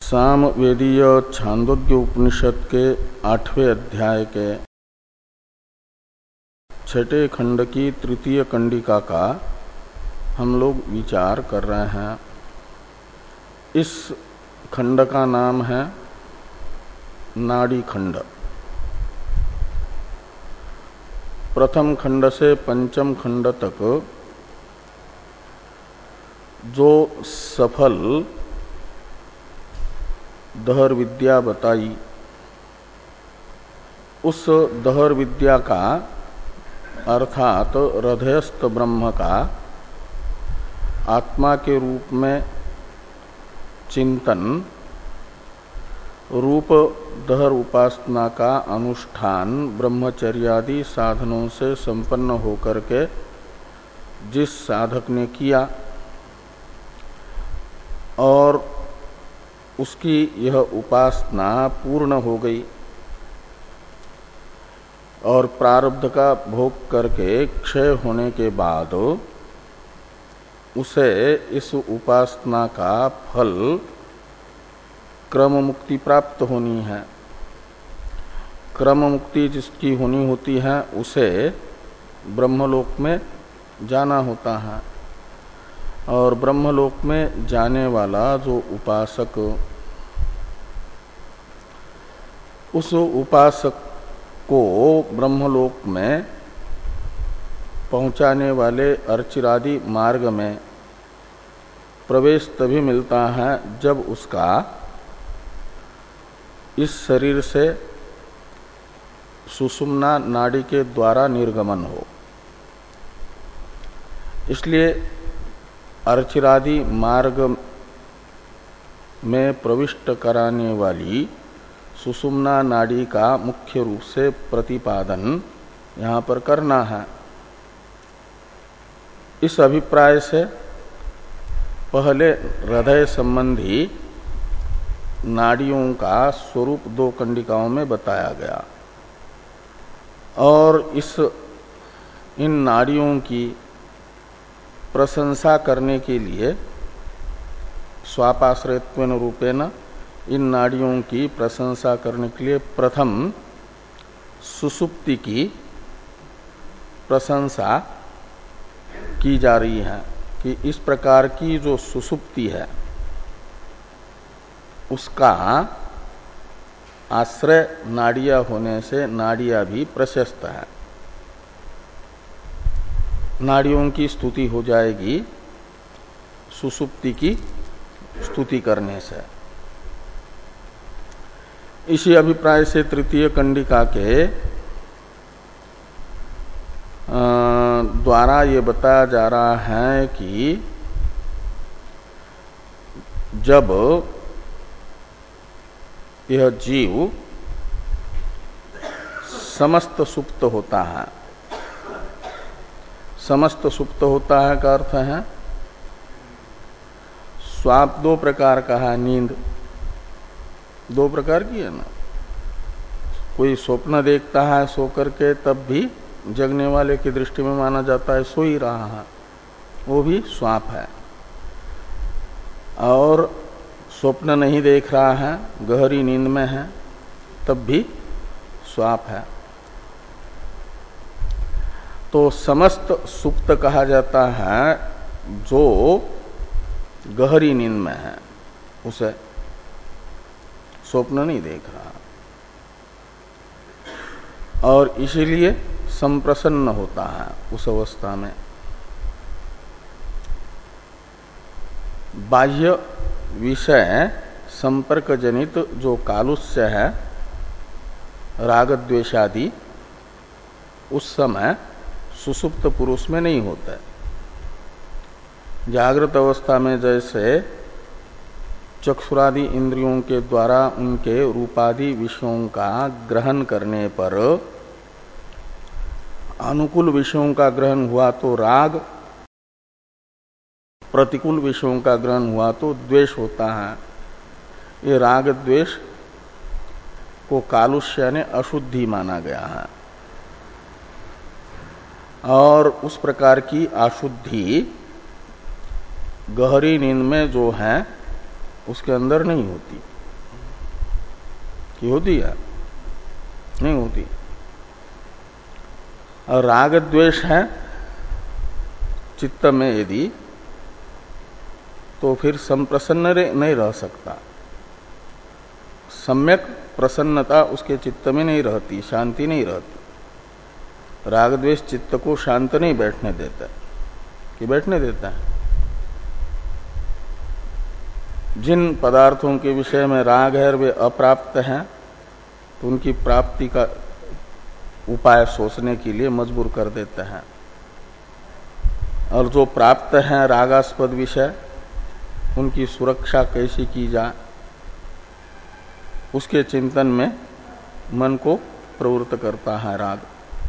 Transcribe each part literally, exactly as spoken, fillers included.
सामवेदीय छांदोग्य उपनिषद के आठवें अध्याय के छठे खंड की तृतीय कंडिका का हम लोग विचार कर रहे हैं। इस खंड का नाम है नाड़ी खंड। प्रथम खंड से पंचम खंड तक जो सफल दहर विद्या बताई, उस दहर विद्या का अर्थात हृदयस्थ ब्रह्म का आत्मा के रूप में चिंतन, रूप दहर उपासना का अनुष्ठान ब्रह्मचर्यादि साधनों से संपन्न होकर के जिस साधक ने किया और उसकी यह उपासना पूर्ण हो गई और प्रारब्ध का भोग करके क्षय होने के बाद उसे इस उपासना का फल क्रम मुक्ति प्राप्त होनी है। क्रम मुक्ति जिसकी होनी होती है उसे ब्रह्मलोक में जाना होता है और ब्रह्मलोक में जाने वाला जो उपासक, उस उपासक को ब्रह्मलोक में पहुंचाने वाले अर्चिरादि मार्ग में प्रवेश तभी मिलता है जब उसका इस शरीर से सुषुम्ना नाड़ी के द्वारा निर्गमन हो। इसलिए अर्चिरादि मार्ग में प्रविष्ट कराने वाली सुषुम्ना नाड़ी का मुख्य रूप से प्रतिपादन यहाँ पर करना है। इस अभिप्राय से पहले हृदय संबंधी नाड़ियों का स्वरूप दो कंडिकाओं में बताया गया और इस इन नाड़ियों की प्रशंसा करने के लिए स्वापाश्रयत्वेन रूपेण इन नाड़ियों की प्रशंसा करने के लिए प्रथम सुषुप्ति की प्रशंसा की जा रही है कि इस प्रकार की जो सुषुप्ति है उसका आश्रय नाड़िया होने से नाड़िया भी प्रशस्त है। नाड़ियों की स्तुति हो जाएगी सुषुप्ति की स्तुति करने से। इसी अभिप्राय से तृतीय कंडिका के द्वारा ये बताया जा रहा है कि जब यह जीव समस्त सुप्त होता है, समस्त सुप्त होता है का अर्थ है स्वाप दो प्रकार का है, नींद दो प्रकार की है ना। कोई स्वप्न देखता है सो करके तब भी जगने वाले की दृष्टि में माना जाता है सो ही रहा है, वो भी स्वाप है। और स्वप्न नहीं देख रहा है, गहरी नींद में है, तब भी स्वाप है। तो समस्त सुप्त कहा जाता है जो गहरी नींद में है, उसे स्वप्न नहीं देख रहा और इसीलिए संप्रसन्न होता है उस अवस्था में। बाह्य विषय संपर्क जनित जो कालुष्य है राग द्वेषादि, उस समय सुषुप्त पुरुष में नहीं होता है। जागृत अवस्था में जैसे चक्षुरादि इंद्रियों के द्वारा उनके रूपादि विषयों का ग्रहण करने पर अनुकूल विषयों का ग्रहण हुआ तो राग, प्रतिकूल विषयों का ग्रहण हुआ तो द्वेष होता है। ये राग द्वेष को कालुष्य यानी अशुद्धि माना गया है और उस प्रकार की अशुद्धि गहरी नींद में जो है उसके अंदर नहीं होती। कि होती है? नहीं होती। और राग द्वेष है चित्त में यदि, तो फिर संप्रसन्न नहीं रह सकता। सम्यक प्रसन्नता उसके चित्त में नहीं रहती, शांति नहीं रहती। राग द्वेष चित्त को शांत नहीं बैठने देता, कि बैठने देता है। जिन पदार्थों के विषय में राग है वे अप्राप्त हैं, तो उनकी प्राप्ति का उपाय सोचने के लिए मजबूर कर देते हैं। और जो प्राप्त हैं रागास्पद विषय, उनकी सुरक्षा कैसी की जाए, उसके चिंतन में मन को प्रवृत्त करता है राग।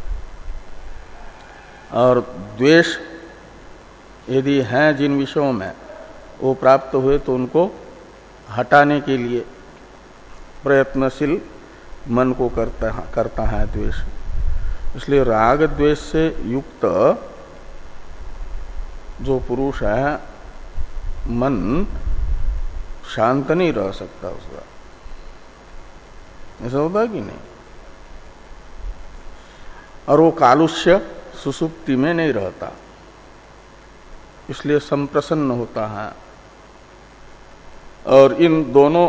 और द्वेष यदि हैं जिन विषयों में वो प्राप्त हुए, तो उनको हटाने के लिए प्रयत्नशील मन को करता है, करता है द्वेष। इसलिए राग द्वेष से युक्त जो पुरुष है, मन शांत नहीं रह सकता उसका। ऐसा होता कि नहीं? और वो कालुष्य सुसुप्ति में नहीं रहता, इसलिए संप्रसन्न होता है। और इन दोनों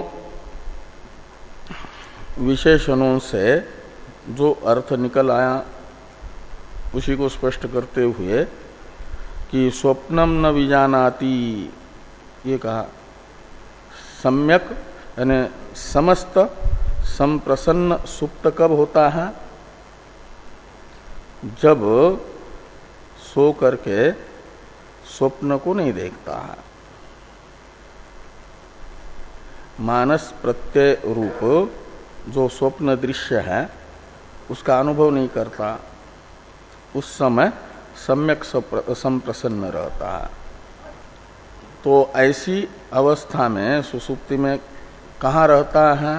विशेषणों से जो अर्थ निकल आया, उसी को स्पष्ट करते हुए कि स्वप्नम न विजानाति, ये कहा। सम्यक यानी समस्त संप्रसन्न सुप्त कब होता है? जब सो करके स्वप्न को नहीं देखता है, मानस प्रत्यय रूप जो स्वप्न दृश्य है उसका अनुभव नहीं करता, उस समय सम्यक संप्रसन्न रहता है। तो ऐसी अवस्था में सुसुप्ति में कहाँ रहता है?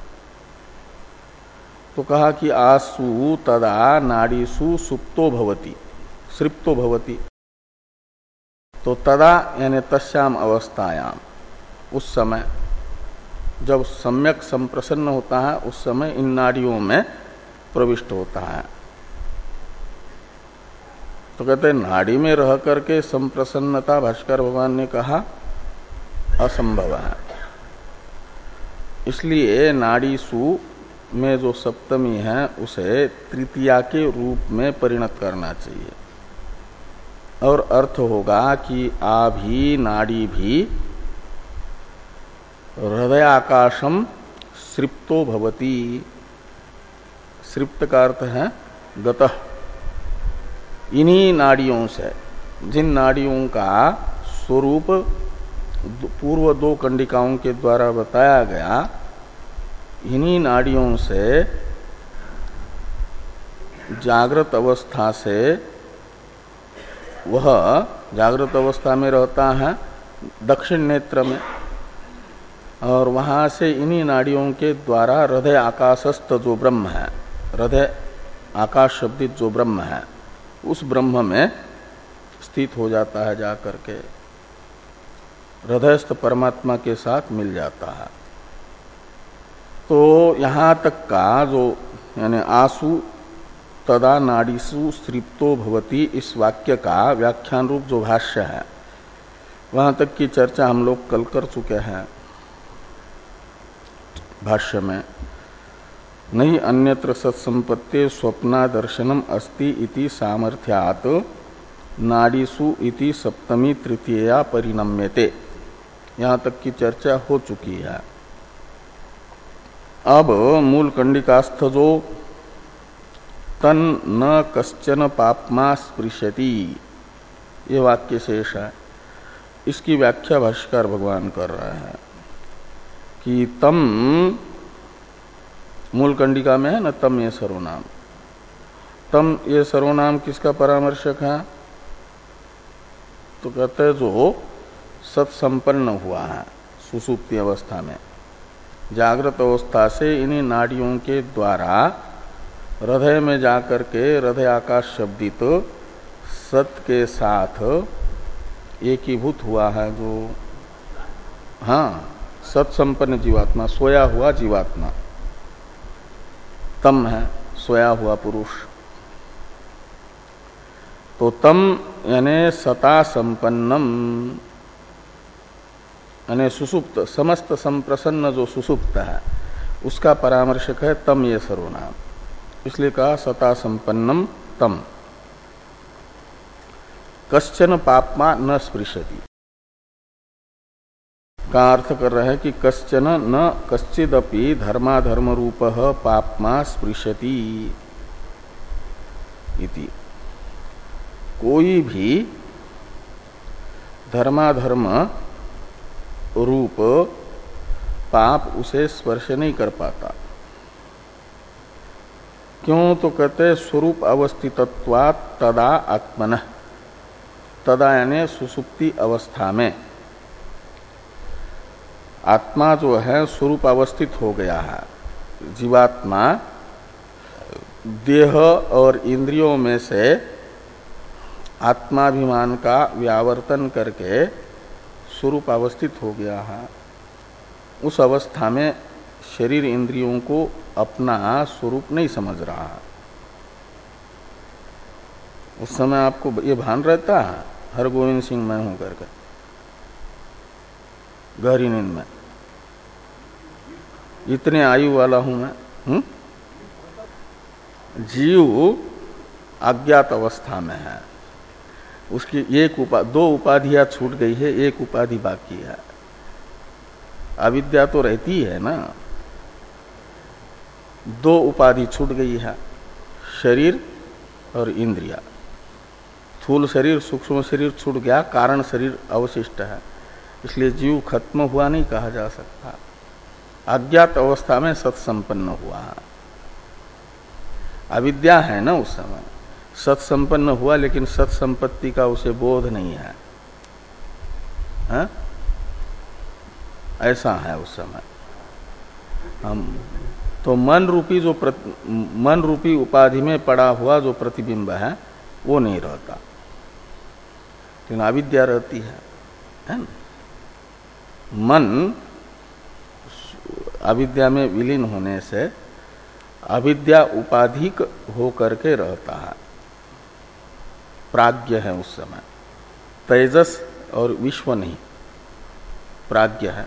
तो कहा कि आसु तदा नाड़ीसु सुप्तो भवति, सृप्तो भवति। तो तदा यानी तस्याम अवस्थायाम, उस समय जब सम्यक संप्रसन्न होता है, उस समय इन नाड़ियों में प्रविष्ट होता है। तो कहते हैं नाड़ी में रह करके संप्रसन्नता, भास्कर भगवान ने कहा, असंभव है। इसलिए नाड़ीसु में जो सप्तमी है उसे तृतीया के रूप में परिणत करना चाहिए। और अर्थ होगा कि आ भी नाड़ी भी हृदयाकाशम सृप्तो भवति। सृप्त का अर्थ है गतः। इन्हीं नाड़ियों से, जिन नाड़ियों का स्वरूप पूर्व दो कंडिकाओं के द्वारा बताया गया, इन्हीं नाड़ियों से जागृत अवस्था से वह जागृत अवस्था में रहता है दक्षिण नेत्र में, और वहां से इन्हीं नाड़ियों के द्वारा हृदय आकाशस्थ जो ब्रह्म है, हृदय आकाश शब्दित जो ब्रह्म है, उस ब्रह्म में स्थित हो जाता है, जा करके हृदयस्थ परमात्मा के साथ मिल जाता है। तो यहाँ तक का जो यानी आसु तदा नाड़ीसु सृप्तो भवति, इस वाक्य का व्याख्यान रूप जो भाष्य है, वहां तक की चर्चा हम लोग कल कर चुके हैं भाष्य में। नहीं अन्यत्र सत्संपत्ति स्वप्ना दर्शनम अस्ति इति सामर्थ्यात नाड़ीसु इति सप्तमी तृतीया परिणम्यते, यहाँ तक की चर्चा हो चुकी है। अब मूल कंडिकास्थ जो तन न कश्चन पापमा स्पृशति, ये वाक्य शेष है, इसकी व्याख्या भाष्यकार भगवान कर रहे हैं कि तम, मूल कंडिका में है न तम ये सर्वनाम, तम ये सर्वनाम किसका परामर्शक है? तो कहते हैं जो सत्संपन्न हुआ है सुसुप्ति अवस्था में, जागृत अवस्था से इन्हीं नाड़ियों के द्वारा हृदय में जाकर के हृदय आकाश शब्दित तो सत के साथ एकीभूत हुआ है, जो हाँ सत्संपन्न जीवात्मा, सोया हुआ जीवात्मा, तम है, सोया हुआ पुरुष। तो तम यानी सता संपन्नम, यानी सुसुप्त, समस्त संप्रसन्न जो सुसुप्त है उसका परामर्शक है तम ये सर्वनाम, इसलिए कहा सता संपन्नम तम। कश्चन पापमा न स्पृशति का अर्थ कर रहा है कि कश्चन न कश्चिदपि धर्माधर्म रूप पापमा स्पृशति इति। कोई भी धर्माधर्म रूप पाप उसे स्पर्श नहीं कर पाता। क्यों? तो कहते स्वरूप अवस्थितत्वात् तदा आत्मनः, तदा यानी सुसुप्ति अवस्था में आत्मा जो है स्वरूप अवस्थित हो गया है। जीवात्मा देह और इंद्रियों में से आत्माभिमान का व्यावर्तन करके स्वरूप अवस्थित हो गया है। उस अवस्था में शरीर इंद्रियों को अपना स्वरूप नहीं समझ रहा है। उस समय आपको ये भान रहता है हर गोविंद सिंह मैं हूं करके गहरी नींद में, इतने आयु वाला हूं मैं। हुँ? जीव अज्ञात अवस्था में है, उसकी एक उपा दो उपाधियां छूट गई है, एक उपाधि बाकी है। अविद्या तो रहती है ना, दो उपाधि छूट गई है, शरीर और इंद्रिया। स्थूल शरीर सूक्ष्म शरीर छूट गया, कारण शरीर अवशिष्ट है, इसलिए जीव खत्म हुआ नहीं कहा जा सकता। अज्ञात अवस्था में सत्संपन्न हुआ है। अविद्या है ना उस समय, सत्संपन्न हुआ लेकिन सत्संपत्ति का उसे बोध नहीं है, है? ऐसा है उस समय। हम तो मन रूपी जो मन रूपी उपाधि में पड़ा हुआ जो प्रतिबिंब है वो नहीं रहता, लेकिन अविद्या रहती है, है ना? मन अविद्या में विलीन होने से अविद्या उपाधिक हो करके रहता है, प्राज्ञ है उस समय। तेजस और विश्व नहीं, प्राज्ञ है।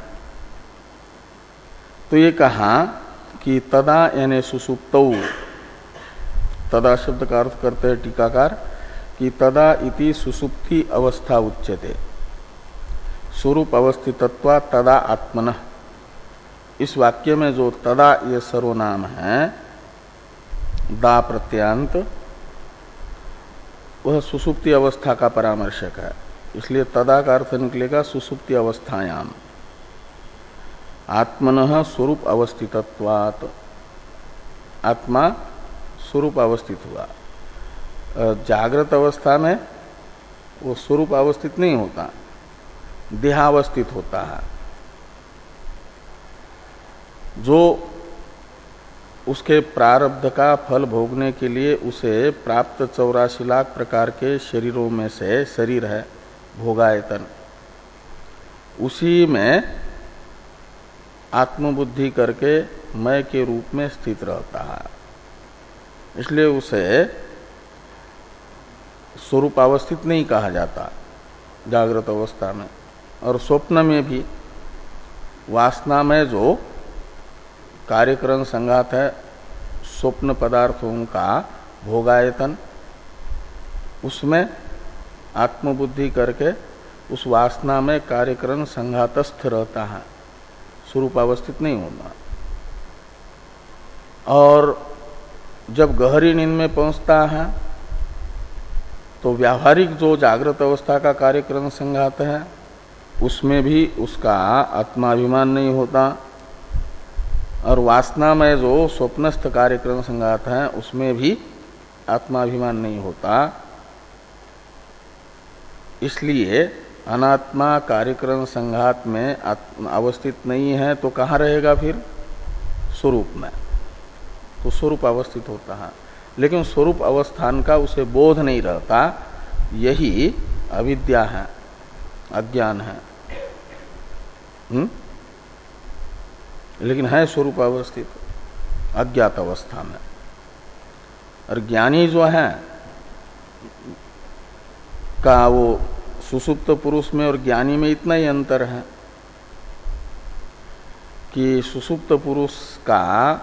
तो ये कहा कि तदा यानी सुसुप्तौ, तदा शब्द का अर्थ करते हैं टीकाकार कि तदा इति सुसुप्ति अवस्था उच्यते, स्वरूप अवस्थितत्वा तदा आत्मनः। इस वाक्य में जो तदा ये सर्वनाम है दा प्रत्यांत, वह सुसुप्ति अवस्था का परामर्शक है, इसलिए तदा का अर्थ निकलेगा सुसुप्ति अवस्थायाम। आत्मनः स्वरूप अवस्थितत्वात्, आत्मा स्वरूप अवस्थित हुआ। जागृत अवस्था में वो स्वरूप अवस्थित नहीं होता, देहावस्थित होता है। जो उसके प्रारब्ध का फल भोगने के लिए उसे प्राप्त चौरासी लाख प्रकार के शरीरों में से शरीर है भोगायतन, उसी में आत्मबुद्धि करके मैं के रूप में स्थित रहता है, इसलिए उसे स्वरूप अवस्थित नहीं कहा जाता जागृत अवस्था में। और स्वप्न में भी वासना में जो कार्यकरण संघात है स्वप्न पदार्थों का भोगायतन, उसमें आत्मबुद्धि करके उस वासना में कार्यकरण संघातस्थ रहता है, स्वरूप अवस्थित नहीं होता। और जब गहरी नींद में पहुंचता है तो व्यावहारिक जो जागृत अवस्था का कार्यक्रम संघात है उसमें भी उसका आत्माभिमान नहीं होता, और वासना में जो स्वप्नस्थ कार्यक्रम संघात है उसमें भी आत्माभिमान नहीं होता। इसलिए अनात्मा कार्यक्रम संघात में अवस्थित नहीं है तो कहाँ रहेगा फिर? स्वरूप में, तो स्वरूप अवस्थित होता है, लेकिन स्वरूप अवस्थान का उसे बोध नहीं रहता। यही अविद्या है, अज्ञान है। हुँ? लेकिन है स्वरूप अवस्थित, अज्ञात अवस्था में। और ज्ञानी जो है का वो सुसुप्त पुरुष में और ज्ञानी में इतना ही अंतर है कि सुसुप्त पुरुष का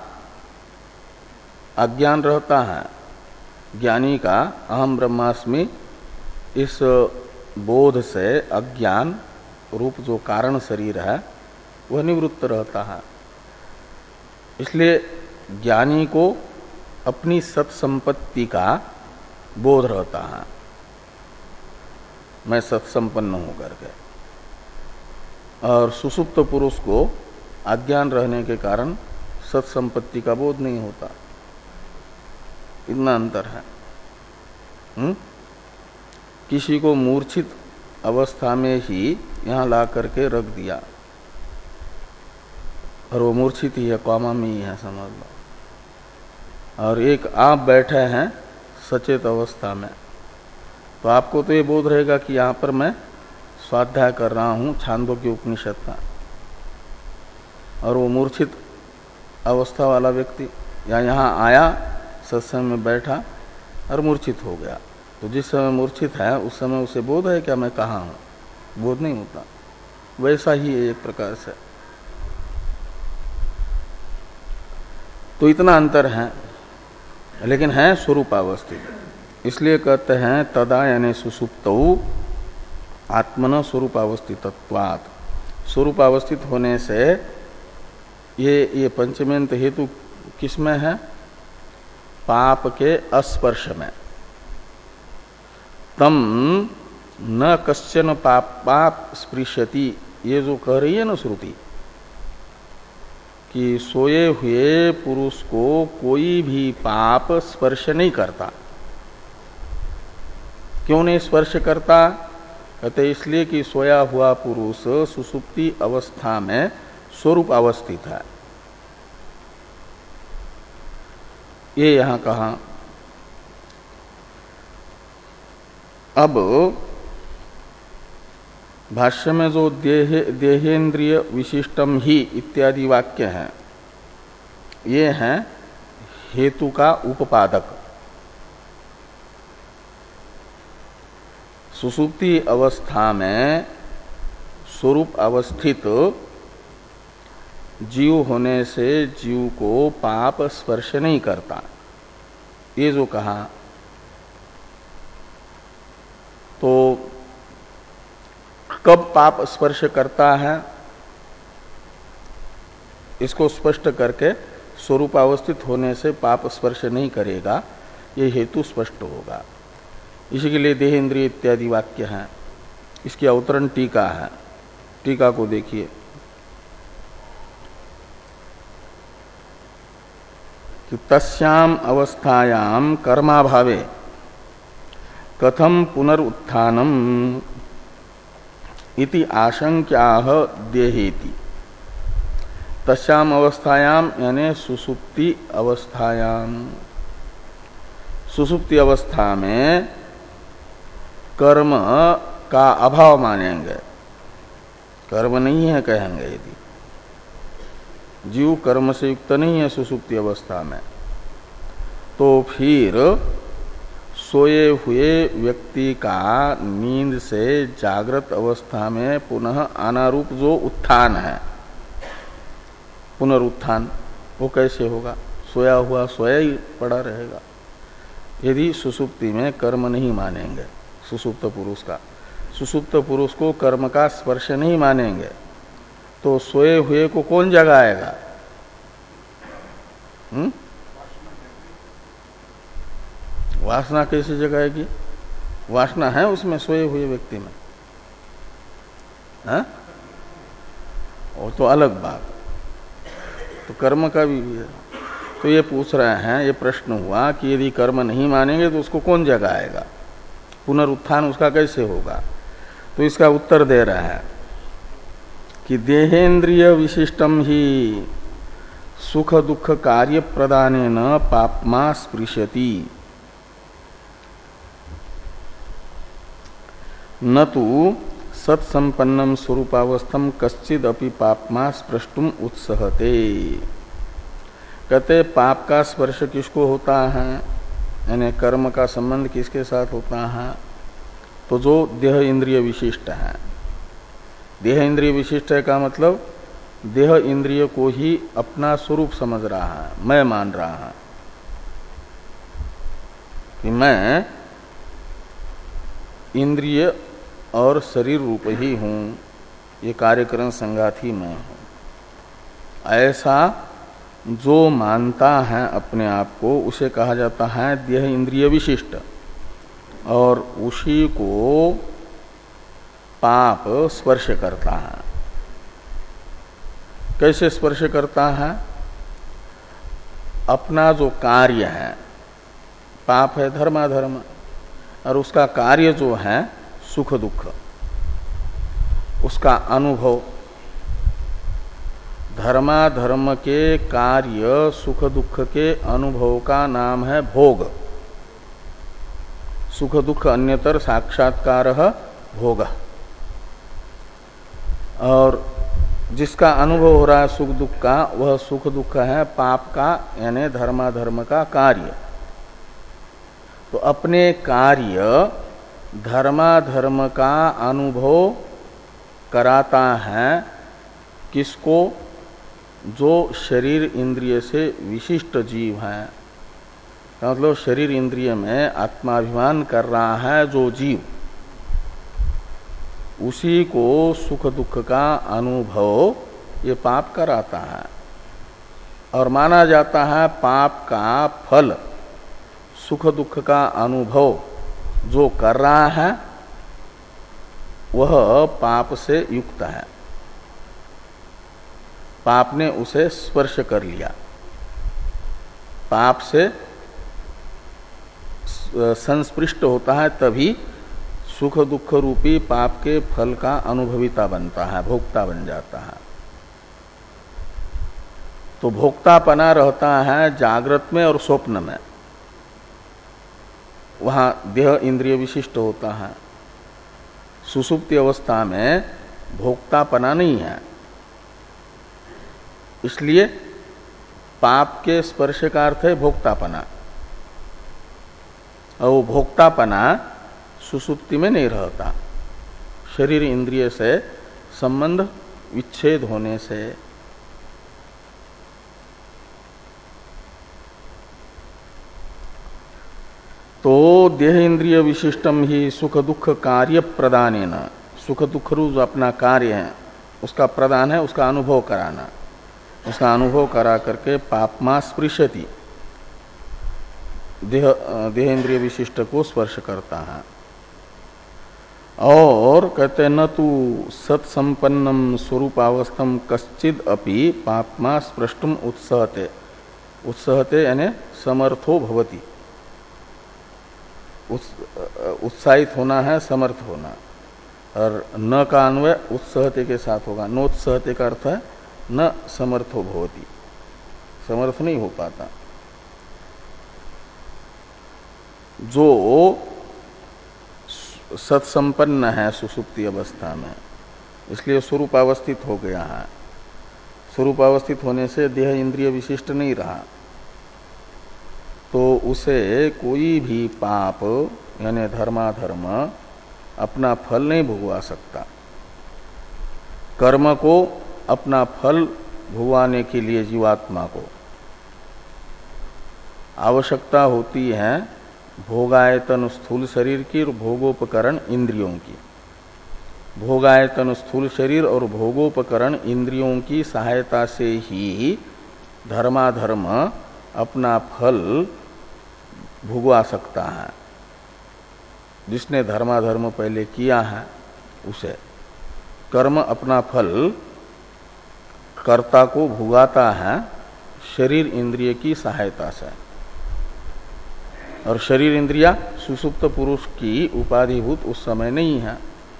अज्ञान रहता है, ज्ञानी का अहम ब्रह्मास्मि इस बोध से अज्ञान रूप जो कारण शरीर है वह निवृत्त रहता है। इसलिए ज्ञानी को अपनी सत्संपत्ति का बोध रहता है, मैं सत्संपन्न हूं करके, और सुसुप्त पुरुष को अज्ञान रहने के कारण सत्संपत्ति का बोध नहीं होता। इतना अंतर है। हुँ? किसी को मूर्छित अवस्था में ही यहां ला करके रख दिया और वो मूर्छित ही है, कौमा में ही है, समझ लो। और एक आप बैठे हैं सचेत अवस्था में, तो आपको तो ये बोध रहेगा कि यहां पर मैं स्वाध्याय कर रहा हूं छांदोग्य उपनिषद का, और वो मूर्छित अवस्था वाला व्यक्ति या यहाँ आया सत्संग में बैठा और मूर्छित हो गया, तो जिस समय मूर्छित है उस समय उसे बोध है क्या मैं कहाँ हूँ? बोध नहीं होता। वैसा ही है एक प्रकार से। तो इतना अंतर है, लेकिन है स्वरूपावस्थित। इसलिए कहते हैं तदा यानी सुसुप्तौ आत्मन स्वरूपावस्थितत्वात्। स्वरूपावस्थित होने से ये ये पंचमेंत हेतु किसमें है? पाप के अस्पर्श में। तम न कश्चन पाप पाप स्पृश्यति, ये जो कह रही है ना श्रुति कि सोए हुए पुरुष को कोई भी पाप स्पर्श नहीं करता। क्यों नहीं स्पर्श करता? कहते इसलिए कि सोया हुआ पुरुष सुसुप्ति अवस्था में स्वरूप अवस्थित है। ये यहां कहा। अब भाष्य में जो देह देहेन्द्रिय विशिष्टम ही इत्यादि वाक्य हैं, ये हैं हेतु का उपपादक। सुसुप्ति अवस्था में स्वरूप अवस्थित जीव होने से जीव को पाप स्पर्श नहीं करता, ये जो कहा। तो कब पाप स्पर्श करता है इसको स्पष्ट करके स्वरूप अवस्थित होने से पाप स्पर्श नहीं करेगा, ये हेतु स्पष्ट होगा। इसी के लिए देह इंद्रिय इत्यादि वाक्य हैं। इसकी अवतरण टीका है, टीका को देखिए। कि तस्याम अवस्थायाम कर्माभावे कथम पुनरुत्थानम इति आशंक्याह देहेति। तस्याम अवस्थायाम यानी सुसुप्ति अवस्थायाम, सुसुप्ति अवस्था में कर्म का अभाव मानेंगे, कर्म नहीं है कहेंगे। यदि जीव कर्म से युक्त नहीं है सुसुप्ति अवस्था में, तो फिर सोए हुए व्यक्ति का नींद से जागृत अवस्था में पुनः अनारूप जो उत्थान है, पुनरुत्थान, वो कैसे होगा? सोया हुआ सोया ही पड़ा रहेगा। यदि सुसुप्ति में कर्म नहीं मानेंगे सुसुप्त पुरुष का, सुसुप्त पुरुष को कर्म का स्पर्श नहीं मानेंगे, तो सोए हुए को कौन जगाएगा? हम्म? वासना कैसे जगाएगी? वासना है उसमें सोए हुए व्यक्ति में, हाँ? और तो अलग बात, तो कर्म का भी है। तो ये पूछ रहे हैं, ये प्रश्न हुआ कि यदि कर्म नहीं मानेंगे तो उसको कौन जगाएगा, पुनरुत्थान उसका कैसे होगा? तो इसका उत्तर दे रहा है कि देहेन्द्रिय विशिष्टम ही सुख दुख कार्य प्रदानेन पापमा स्पृशति, न तो सत्संपन्नम स्वरूपावस्थम कश्चिदपि पापमा स्पृष्टुम उत्सहते। कहते पाप का स्पर्श किसको होता है, यानी कर्म का संबंध किसके साथ होता है, तो जो देह इंद्रिय विशिष्ट है। देह इंद्रिय विशिष्ट है का मतलब देह इंद्रिय को ही अपना स्वरूप समझ रहा है, मैं मान रहा है कि मैं इंद्रिय और शरीर रूप ही हूं, ये कार्यकरण संगाती मैं हूं। ऐसा जो मानता है अपने आप को उसे कहा जाता है देह इंद्रिय विशिष्ट, और उसी को पाप स्पर्श करता है। कैसे स्पर्श करता है, अपना जो कार्य है, पाप है धर्माधर्म, और उसका कार्य जो है सुख दुख, उसका अनुभव, धर्माधर्म के कार्य सुख दुख के अनुभव का नाम है भोग। सुख दुख अन्यतर साक्षात्कार भोग। और जिसका अनुभव हो रहा है सुख दुख का, वह सुख दुख है पाप का, यानी धर्माधर्म का कार्य। तो अपने कार्य धर्माधर्म का अनुभव कराता है किसको, जो शरीर इंद्रिय से विशिष्ट जीव है। मतलब शरीर इंद्रिय में आत्माभिमान कर रहा है जो जीव, उसी को सुख दुख का अनुभव ये पाप कराता है। और माना जाता है पाप का फल सुख दुख का अनुभव जो कर रहा है वह पाप से युक्त है, पाप ने उसे स्पर्श कर लिया, पाप से संस्पृष्ट होता है, तभी सुख दुख रूपी पाप के फल का अनुभविता बनता है, भोक्ता बन जाता है। तो भोक्तापना रहता है जागृत में और स्वप्न में, वहां देह इंद्रिय विशिष्ट होता है। सुषुप्ति अवस्था में भोक्तापना नहीं है, इसलिए पाप के स्पर्श का अर्थ है भोक्तापना, और वो भोक्तापना सुषुप्ति में नहीं रहता, शरीर इंद्रिय से संबंध विच्छेद होने से। तो देह इंद्रिय विशिष्टम ही सुख दुख कार्य प्रदानेन, सुख दुख रूप अपना कार्य है उसका प्रदान है, उसका अनुभव कराना, उसका अनुभव करा करके पापमा स्पृशति, देह देह इंद्रिय विशिष्ट को स्पर्श करता है। और कहते न तू सत्संपन्नम स्वरूपावस्थम कश्चिद अपि पापमा स्पृष्टुम उत्सहते, उत्सहते यानी समर्थो भवति, उत्साहित होना है समर्थ होना, और न का अन्वय उत्सहते के साथ होगा, नोत्सहते का अर्थ है न समर्थो भवति, समर्थ नहीं हो पाता। जो सत्संपन्न है सुसुप्ति अवस्था में, इसलिए स्वरूपावस्थित हो गया है, स्वरूपावस्थित होने से देह इंद्रिय विशिष्ट नहीं रहा, तो उसे कोई भी पाप यानी धर्माधर्म अपना फल नहीं भुगवा सकता। कर्म को अपना फल भुगवाने के लिए जीवात्मा को आवश्यकता होती है भोगायतन स्थूल शरीर की और भोगोपकरण इंद्रियों की। भोगायतन स्थूल शरीर और भोगोपकरण इंद्रियों की सहायता से ही धर्माधर्म अपना फल भुगवा सकता है। जिसने धर्माधर्म पहले किया है उसे कर्म अपना फल कर्ता को भुगाता है शरीर इंद्रिय की सहायता से, और शरीर इंद्रिया सुसुप्त पुरुष की उपाधिभूत उस समय नहीं है,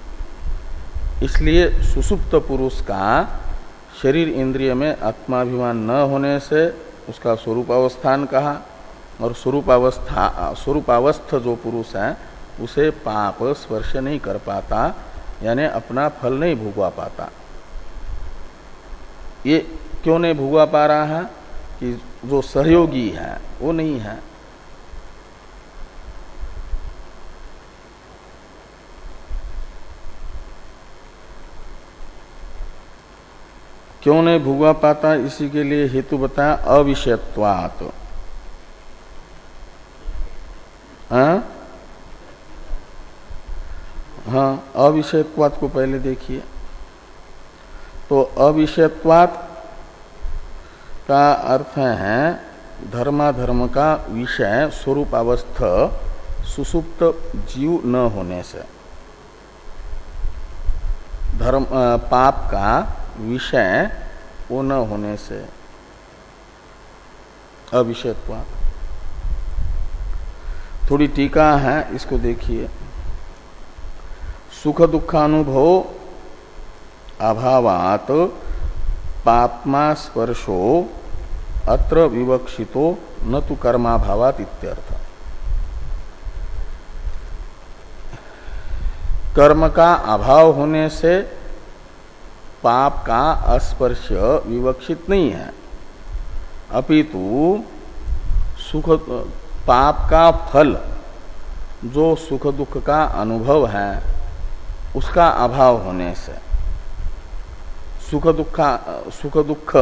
इसलिए सुसुप्त पुरुष का शरीर इंद्रिय में आत्माभिमान न होने से उसका स्वरूपावस्थान कहा, और स्वरूपावस्था स्वरूपावस्थ जो पुरुष है उसे पाप स्पर्श नहीं कर पाता, यानी अपना फल नहीं भुगवा पाता। ये क्यों नहीं भुगवा पा रहा है? कि जो सहयोगी है वो नहीं है। क्यों नहीं भुगवा पाता, इसी के लिए हेतु बताया अविषयत्वात्। हाँ हाँ, अविषयत्वात् को पहले देखिए। तो अविषयत्वात् का अर्थ है धर्माधर्म का विषय स्वरूप अवस्थ सुसुप्त जीव न होने से, धर्म पाप का विषय वो न होने से अविषयत्वात्। थोड़ी टीका है, इसको देखिए। सुख दुखानुभव अभावात पाप्मा स्पर्शो अत्र विवक्षितो न तो कर्माभावात इत्यर्थ। कर्म का अभाव होने से पाप का स्पर्श विवक्षित नहीं है, अपितु सुख पाप का फल जो सुख दुख का अनुभव है उसका अभाव होने से, सुख दुख सुख दुख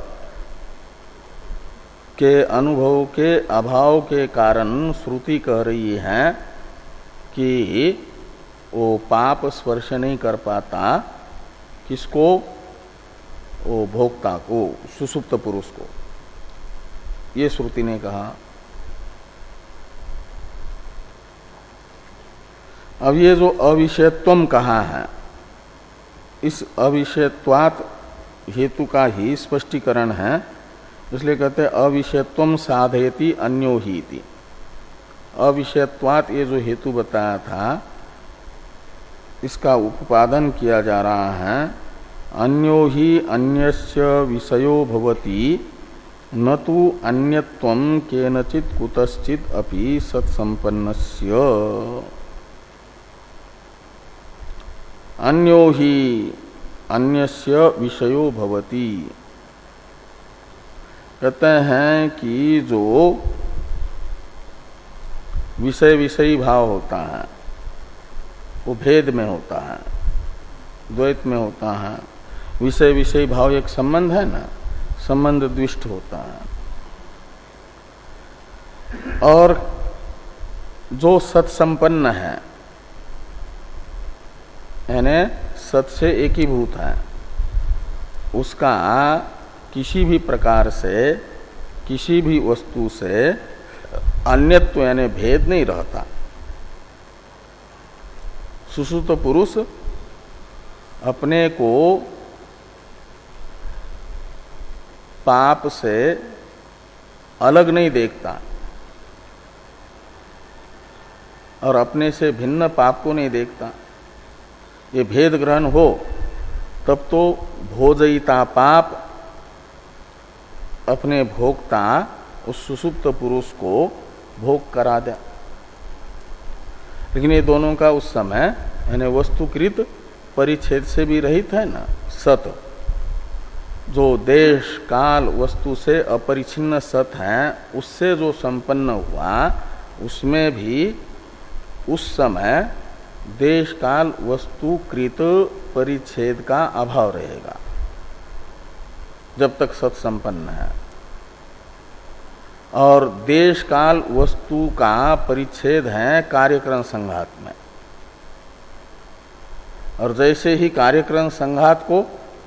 के अनुभव के अभाव के कारण श्रुति कह रही है कि वो पाप स्पर्श नहीं कर पाता, किसको? वो भोक्ता को, सुसुप्त पुरुष को, ये श्रुति ने कहा। अब ये जो अविषयत्वम कहा है, इस अविषयत्वात् हेतु का ही स्पष्टीकरण है, इसलिए कहते हैं अविषयत्वम साधयति अन्यो ही इति। अविषयत्वात् ये जो हेतु बताया था इसका उपादन किया जा रहा है, अन्यो ही अन्यस्य विषयो भवति न तो अन्यत्वं केनचित् कुतश्चित् अपि सत्संपन्नस्य। अन्यो ही अन्यस्य विषयो भवति, कहते हैं कि जो विषय विषयी भाव होता है वो भेद में होता है, द्वैत में होता है। विषय विषयी भाव एक संबंध है ना, संबंध द्विष्ट होता है। और जो सत्संपन्न है यानी सत से एकीभूत है, उसका किसी भी प्रकार से किसी भी वस्तु से अन्यत्व यानी भेद नहीं रहता। सुसुप्त पुरुष अपने को पाप से अलग नहीं देखता और अपने से भिन्न पाप को नहीं देखता। ये भेद ग्रहण हो तब तो भोजयिता पाप अपने भोक्ता उस सुसुप्त पुरुष को भोग करा दे। लेकिन ये दोनों का उस समय यानी वस्तुकृत परिच्छेद से भी रहित है ना, सत जो देश काल वस्तु से अपरिछिन्न सत है, उससे जो संपन्न हुआ उसमें भी उस समय देश काल वस्तुकृत परिच्छेद का अभाव रहेगा जब तक सत संपन्न है। और देश काल वस्तु का परिच्छेद है कार्यक्रम संघात में, और जैसे ही कार्यक्रम संघात को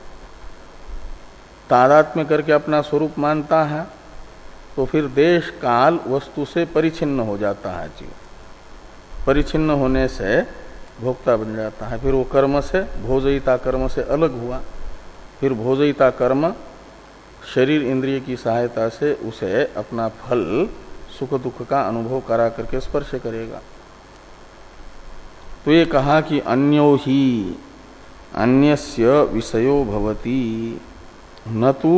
तादात्म्य करके अपना स्वरूप मानता है तो फिर देश काल वस्तु से परिचिन्न हो जाता है जीव। परिचिन्न होने से भोक्ता बन जाता है, फिर वो कर्म से भोजयिता कर्म से अलग हुआ। फिर भोजयिता कर्म शरीर इंद्रिय की सहायता से उसे अपना फल सुख दुख का अनुभव करा करके स्पर्श करेगा। तो ये कहा कि अन्यो ही अन्यस्य विषयो भवति न तो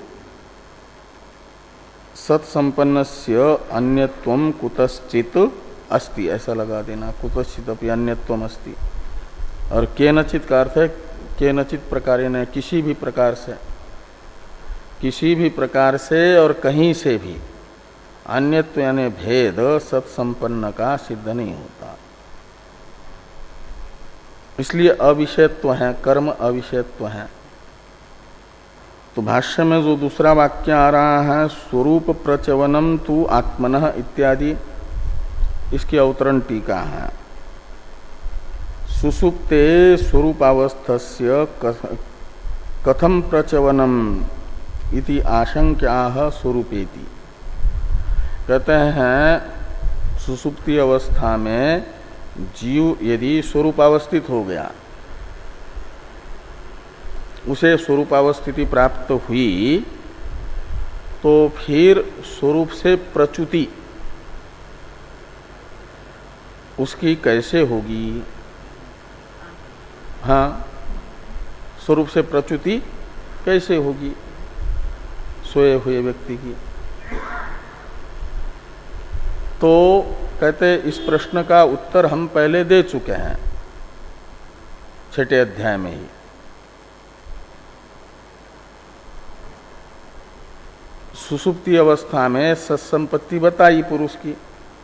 सत्संपन्नस्य अन्यत्वम कुतश्चित अस्ति, ऐसा लगा देना, कुतश्चित अपि अन्यत्वम अस्ति। और केनचित का अर्थ है केनचित प्रकार ने किसी भी प्रकार से, किसी भी प्रकार से और कहीं से भी अन्यत्व यानी भेद सत्संपन्न का सिद्ध नहीं होता। इसलिए अविषयत्व है, कर्म अविषयत्व है। तो भाष्य में जो दूसरा वाक्य आ रहा है स्वरूप प्रचवनम तु आत्मनः इत्यादि, इसकी अवतरण टीका है। सुसुप्ते स्वरूपावस्थस्य कथम प्रचवनम इति आशंक्याः स्वरूपेति। कहते हैं सुसुप्ति अवस्था में जीव यदि स्वरूपावस्थित हो गया, उसे स्वरूपावस्थिति प्राप्त हुई, तो फिर स्वरूप से प्रच्युति उसकी कैसे होगी? हाँ, स्वरूप से प्रच्युति कैसे होगी सोए हुए व्यक्ति की? तो कहते इस प्रश्न का उत्तर हम पहले दे चुके हैं छठे अध्याय में ही। सुसुप्ति अवस्था में सत्संपत्ति बताई पुरुष की,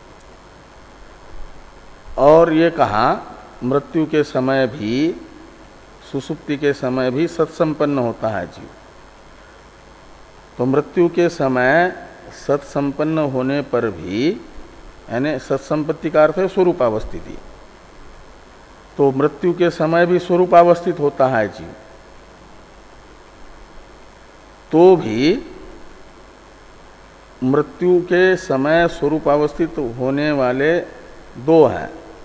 और ये कहा मृत्यु के समय भी, सुसुप्ति के समय भी सत्संपन्न होता है जीव। तो मृत्यु के समय सत्संपन्न होने पर भी, यानी सत्संपत्ति का अर्थ है स्वरूपावस्थिति, तो मृत्यु के समय भी स्वरूपावस्थित होता है जीव, तो भी मृत्यु के समय स्वरूपावस्थित होने वाले दो हैं।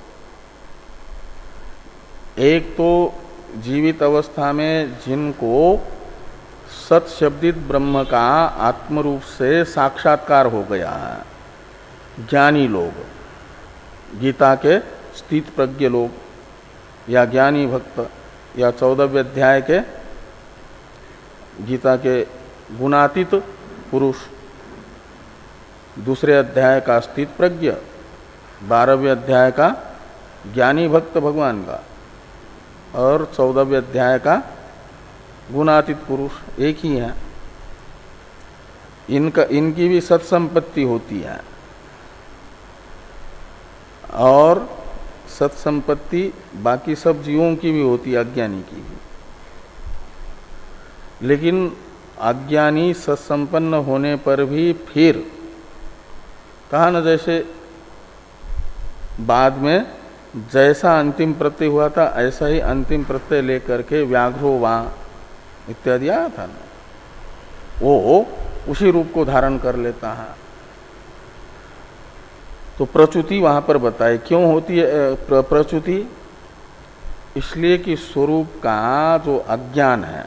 एक तो जीवित अवस्था में जिनको सत्शब्दित ब्रह्म का आत्मरूप से साक्षात्कार हो गया है, ज्ञानी लोग, गीता के स्थित प्रज्ञ लोग, या ज्ञानी भक्त, या चौदहवें अध्याय के गीता के गुणातीत पुरुष, दूसरे अध्याय का स्थित प्रज्ञ, बारहवें अध्याय का ज्ञानी भक्त भगवान का, और चौदहवें अध्याय का गुणातीत पुरुष एक ही है। इनका इनकी भी सत्संपत्ति होती है, और सत्संपत्ति बाकी सब जीवों की भी होती है, अज्ञानी की भी। लेकिन अज्ञानी सत्संपन्न होने पर भी फिर कहा न, जैसे बाद में जैसा अंतिम प्रत्यय हुआ था ऐसा ही अंतिम प्रत्यय लेकर के व्याघ्रो वा इत्यादि आया था ना, वो उसी रूप को धारण कर लेता है। तो प्रच्युति वहां पर बताए क्यों होती है प्र, प्रच्युति? इसलिए कि स्वरूप का जो अज्ञान है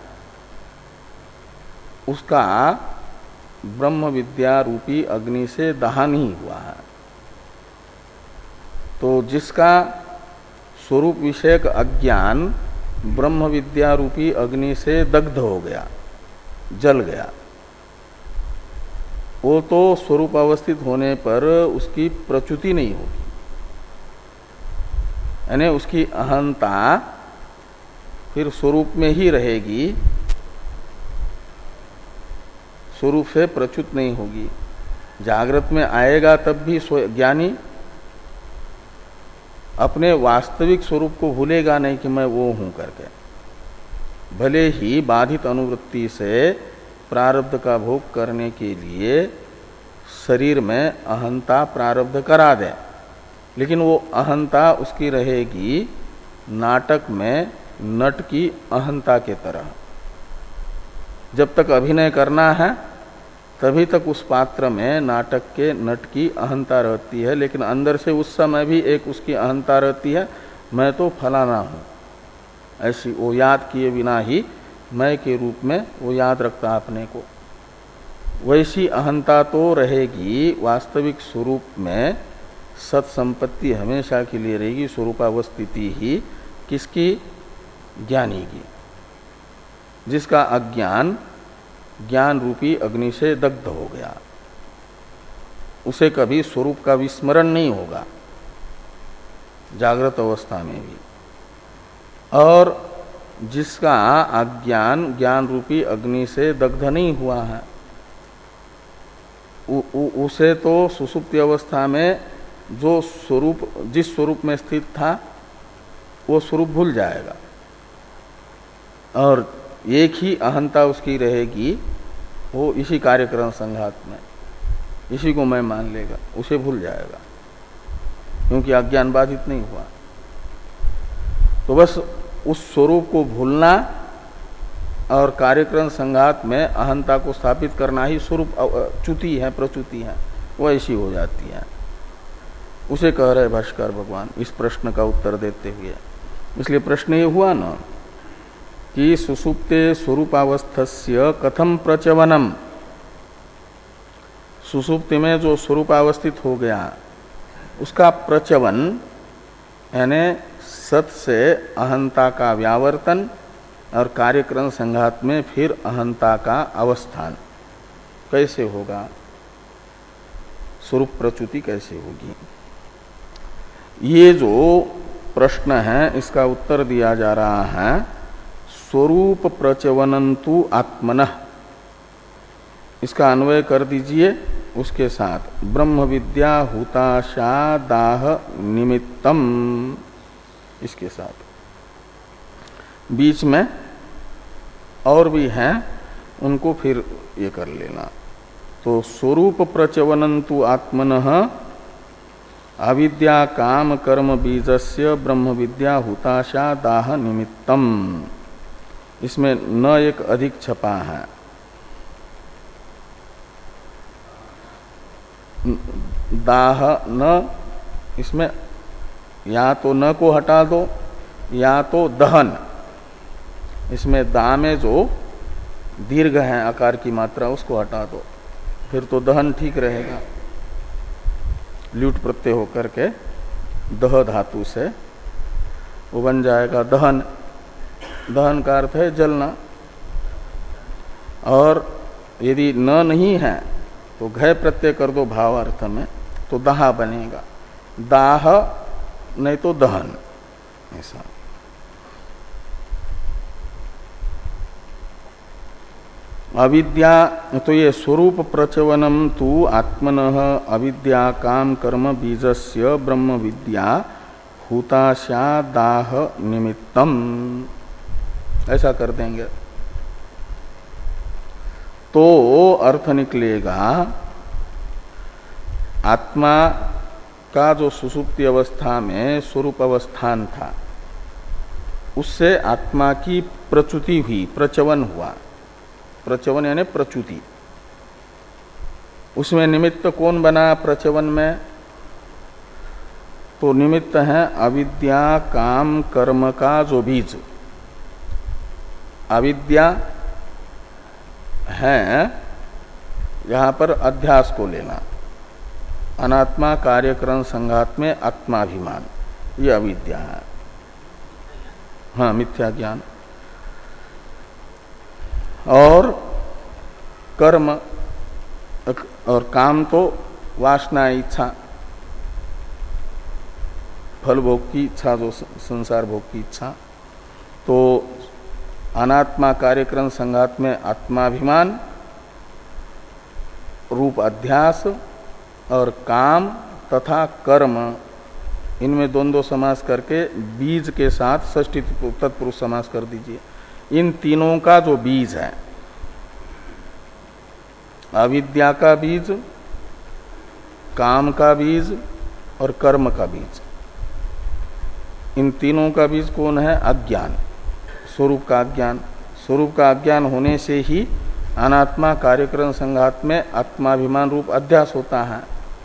उसका ब्रह्म विद्या रूपी अग्नि से दहन ही हुआ है। तो जिसका स्वरूप विषयक अज्ञान ब्रह्म विद्या रूपी अग्नि से दग्ध हो गया, जल गया, वो तो स्वरूप अवस्थित होने पर उसकी प्रच्युति नहीं होगी, यानी उसकी अहंता फिर स्वरूप में ही रहेगी, स्वरूप से प्रच्युत नहीं होगी। जागृत में आएगा तब भी ज्ञानी अपने वास्तविक स्वरूप को भूलेगा नहीं कि मैं वो हूं करके, भले ही बाधित अनुवृत्ति से प्रारब्ध का भोग करने के लिए शरीर में अहंता प्रारब्ध करा दे, लेकिन वो अहंता उसकी रहेगी नाटक में नट की अहंता के तरह। जब तक अभिनय करना है तभी तक उस पात्र में नाटक के नट की अहंता रहती है, लेकिन अंदर से उस समय भी एक उसकी अहंता रहती है, मैं तो फलाना हूं, ऐसी वो याद किए बिना ही मैं के रूप में वो याद रखता अपने को। वैसी अहंता तो रहेगी, वास्तविक स्वरूप में सत्संपत्ति हमेशा के लिए रहेगी, स्वरूपावस्थिति ही किसकी? ज्ञानी की, जिसका अज्ञान ज्ञान रूपी अग्नि से दग्ध हो गया। उसे कभी स्वरूप का विस्मरण नहीं होगा जागृत अवस्था में भी। और जिसका अज्ञान ज्ञान रूपी अग्नि से दग्ध नहीं हुआ है, उ, उ, उसे तो सुषुप्ति अवस्था में जो स्वरूप जिस स्वरूप में स्थित था वो स्वरूप भूल जाएगा और एक ही अहंता उसकी रहेगी, वो इसी कार्यक्रम संघात में इसी को मैं मान लेगा, उसे भूल जाएगा क्योंकि अज्ञान बाधित नहीं हुआ। तो बस उस स्वरूप को भूलना और कार्यक्रम संघात में अहंता को स्थापित करना ही स्वरूप च्युति है, प्रच्युति है, वो ऐसी हो जाती है। उसे कह रहे भाष्कर भगवान इस प्रश्न का उत्तर देते हुए। इसलिए प्रश्न ये हुआ ना कि सुषुप्ते स्वरूपावस्थस्य कथम प्रचवनम, सुषुप्ति में जो स्वरूपावस्थित हो गया उसका प्रचवन यानी सत से अहंता का व्यावर्तन और कार्यक्रम संघात में फिर अहंता का अवस्थान कैसे होगा, स्वरूप प्रच्युति कैसे होगी। ये जो प्रश्न है इसका उत्तर दिया जा रहा है स्वरूप प्रचवनंतु आत्मनः, इसका अन्वय कर दीजिए उसके साथ ब्रह्म विद्या हुताशा दाह निमित्तम, इसके साथ बीच में और भी हैं उनको फिर ये कर लेना। तो स्वरूप प्रचवनंतु आत्मनः अविद्या काम कर्म बीजस्य ब्रह्म विद्या हुताशा दाह निमित्तम, इसमें न एक अधिक छपा है, दाह न, इसमें या तो न को हटा दो या तो दहन, इसमें दा में जो दीर्घ है आकार की मात्रा उसको हटा दो, फिर तो दहन ठीक रहेगा। ल्यूट प्रत्यय होकर के दह धातु से वो बन जाएगा दहन। दहन का अर्थ है जलना, और यदि न नहीं है तो घय प्रत्यय कर दो भाव अर्थ में तो दाह बनेगा, दाह नहीं तो दहन, ऐसा। अविद्या तो ये स्वरूप प्रचवनम तु आत्मनः अविद्या काम कर्म बीजस्य ब्रह्म विद्या हुताशा दाह निमित्तम, ऐसा कर देंगे तो अर्थ निकलेगा आत्मा का जो सुषुप्ति अवस्था में स्वरूप अवस्थान था उससे आत्मा की प्रच्युति हुई, प्रचवन हुआ। प्रचवन यानी प्रच्युति, उसमें निमित्त कौन बना प्रचवन में, तो निमित्त है अविद्या काम कर्म का जो बीज। अविद्या है यहां पर अध्यास को लेना, अनात्मा कार्यक्रम संघात में आत्माभिमान, ये अविद्या है, हाँ मिथ्या ज्ञान। और कर्म और काम तो वासना इच्छा, फल भोग की इच्छा, जो संसार भोग की इच्छा। तो अनात्मा कार्यक्रम संघात में आत्माभिमान रूप अध्यास और काम तथा कर्म, इनमें द्वंद्व समास करके बीज के साथ षष्ठी तत्पुरुष समास कर दीजिए। इन तीनों का जो बीज है, अविद्या का बीज, काम का बीज और कर्म का बीज, इन तीनों का बीज कौन है, अज्ञान, स्वरूप का अज्ञान। स्वरूप का अज्ञान होने से ही अनात्मा कार्यक्रम संघात में आत्माभिमान रूप अध्यास होता है,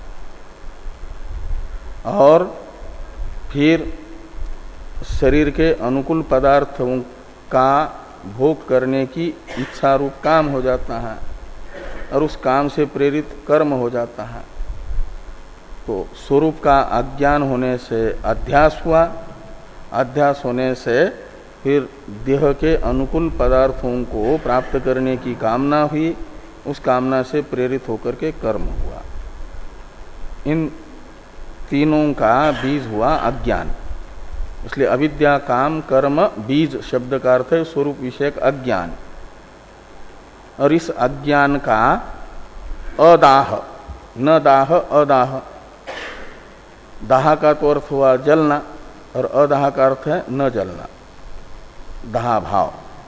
और फिर शरीर के अनुकूल पदार्थों का भोग करने की इच्छा रूप काम हो जाता है, और उस काम से प्रेरित कर्म हो जाता है। तो स्वरूप का अज्ञान होने से अध्यास हुआ, अध्यास होने से फिर देह के अनुकूल पदार्थों को प्राप्त करने की कामना हुई, उस कामना से प्रेरित होकर के कर्म हुआ। इन तीनों का बीज हुआ अज्ञान, इसलिए अविद्या काम कर्म बीज शब्द का अर्थ है स्वरूप विषयक अज्ञान। और इस अज्ञान का अदाह, न दाह अदाह, दाह का तो अर्थ हुआ जलना और अदाह का अर्थ है न जलना, दाह भाव,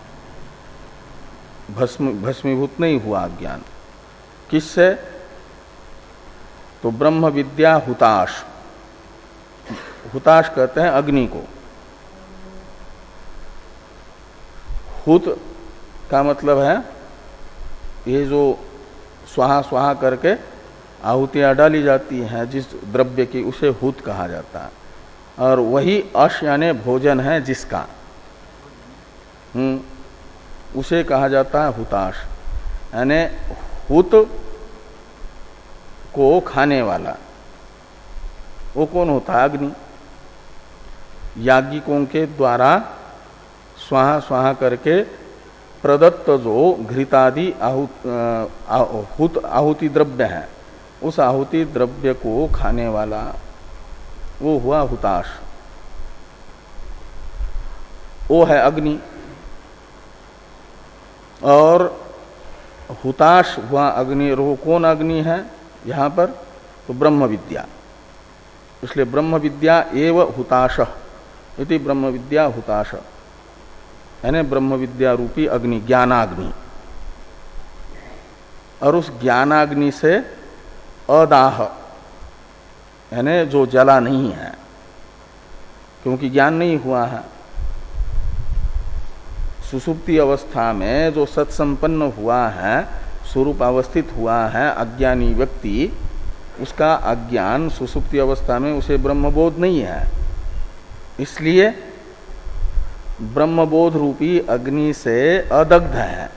भस्म भस्मीभूत नहीं हुआ अज्ञान। किससे? तो ब्रह्म विद्या हुताश, हुताश कहते हैं अग्नि को। हुत का मतलब है ये जो स्वाहा स्वाहा करके आहुतियां डाली जाती हैं जिस द्रव्य की, उसे हुत कहा जाता है। और वही अश यानी भोजन है जिसका, हम्म उसे कहा जाता है हुताश। यानी हुत को खाने वाला वो कौन होता है? अग्नि। याज्ञिकों के द्वारा स्वाहा स्वाहा करके प्रदत्त जो घृतादि आहुत आहुति द्रव्य है, उस आहुति द्रव्य को खाने वाला वो हुआ हुताश, वो है अग्नि। और हुताश हुआ अग्नि, रो कौन अग्नि है यहां पर? तो ब्रह्म विद्या। इसलिए ब्रह्म विद्या एव हुताश इति ब्रह्म विद्या हुताश, यानी ब्रह्म विद्या रूपी अग्नि, ज्ञानाग्नि। और उस ज्ञानाग्नि से अदाह यानी जो जला नहीं है, क्योंकि ज्ञान नहीं हुआ है। सुसुप्ति अवस्था में जो सत्संपन्न हुआ है, स्वरूप अवस्थित हुआ है अज्ञानी व्यक्ति, उसका अज्ञान सुसुप्ति अवस्था में उसे ब्रह्मबोध नहीं है। इसलिए ब्रह्मबोध रूपी अग्नि से अदग्ध है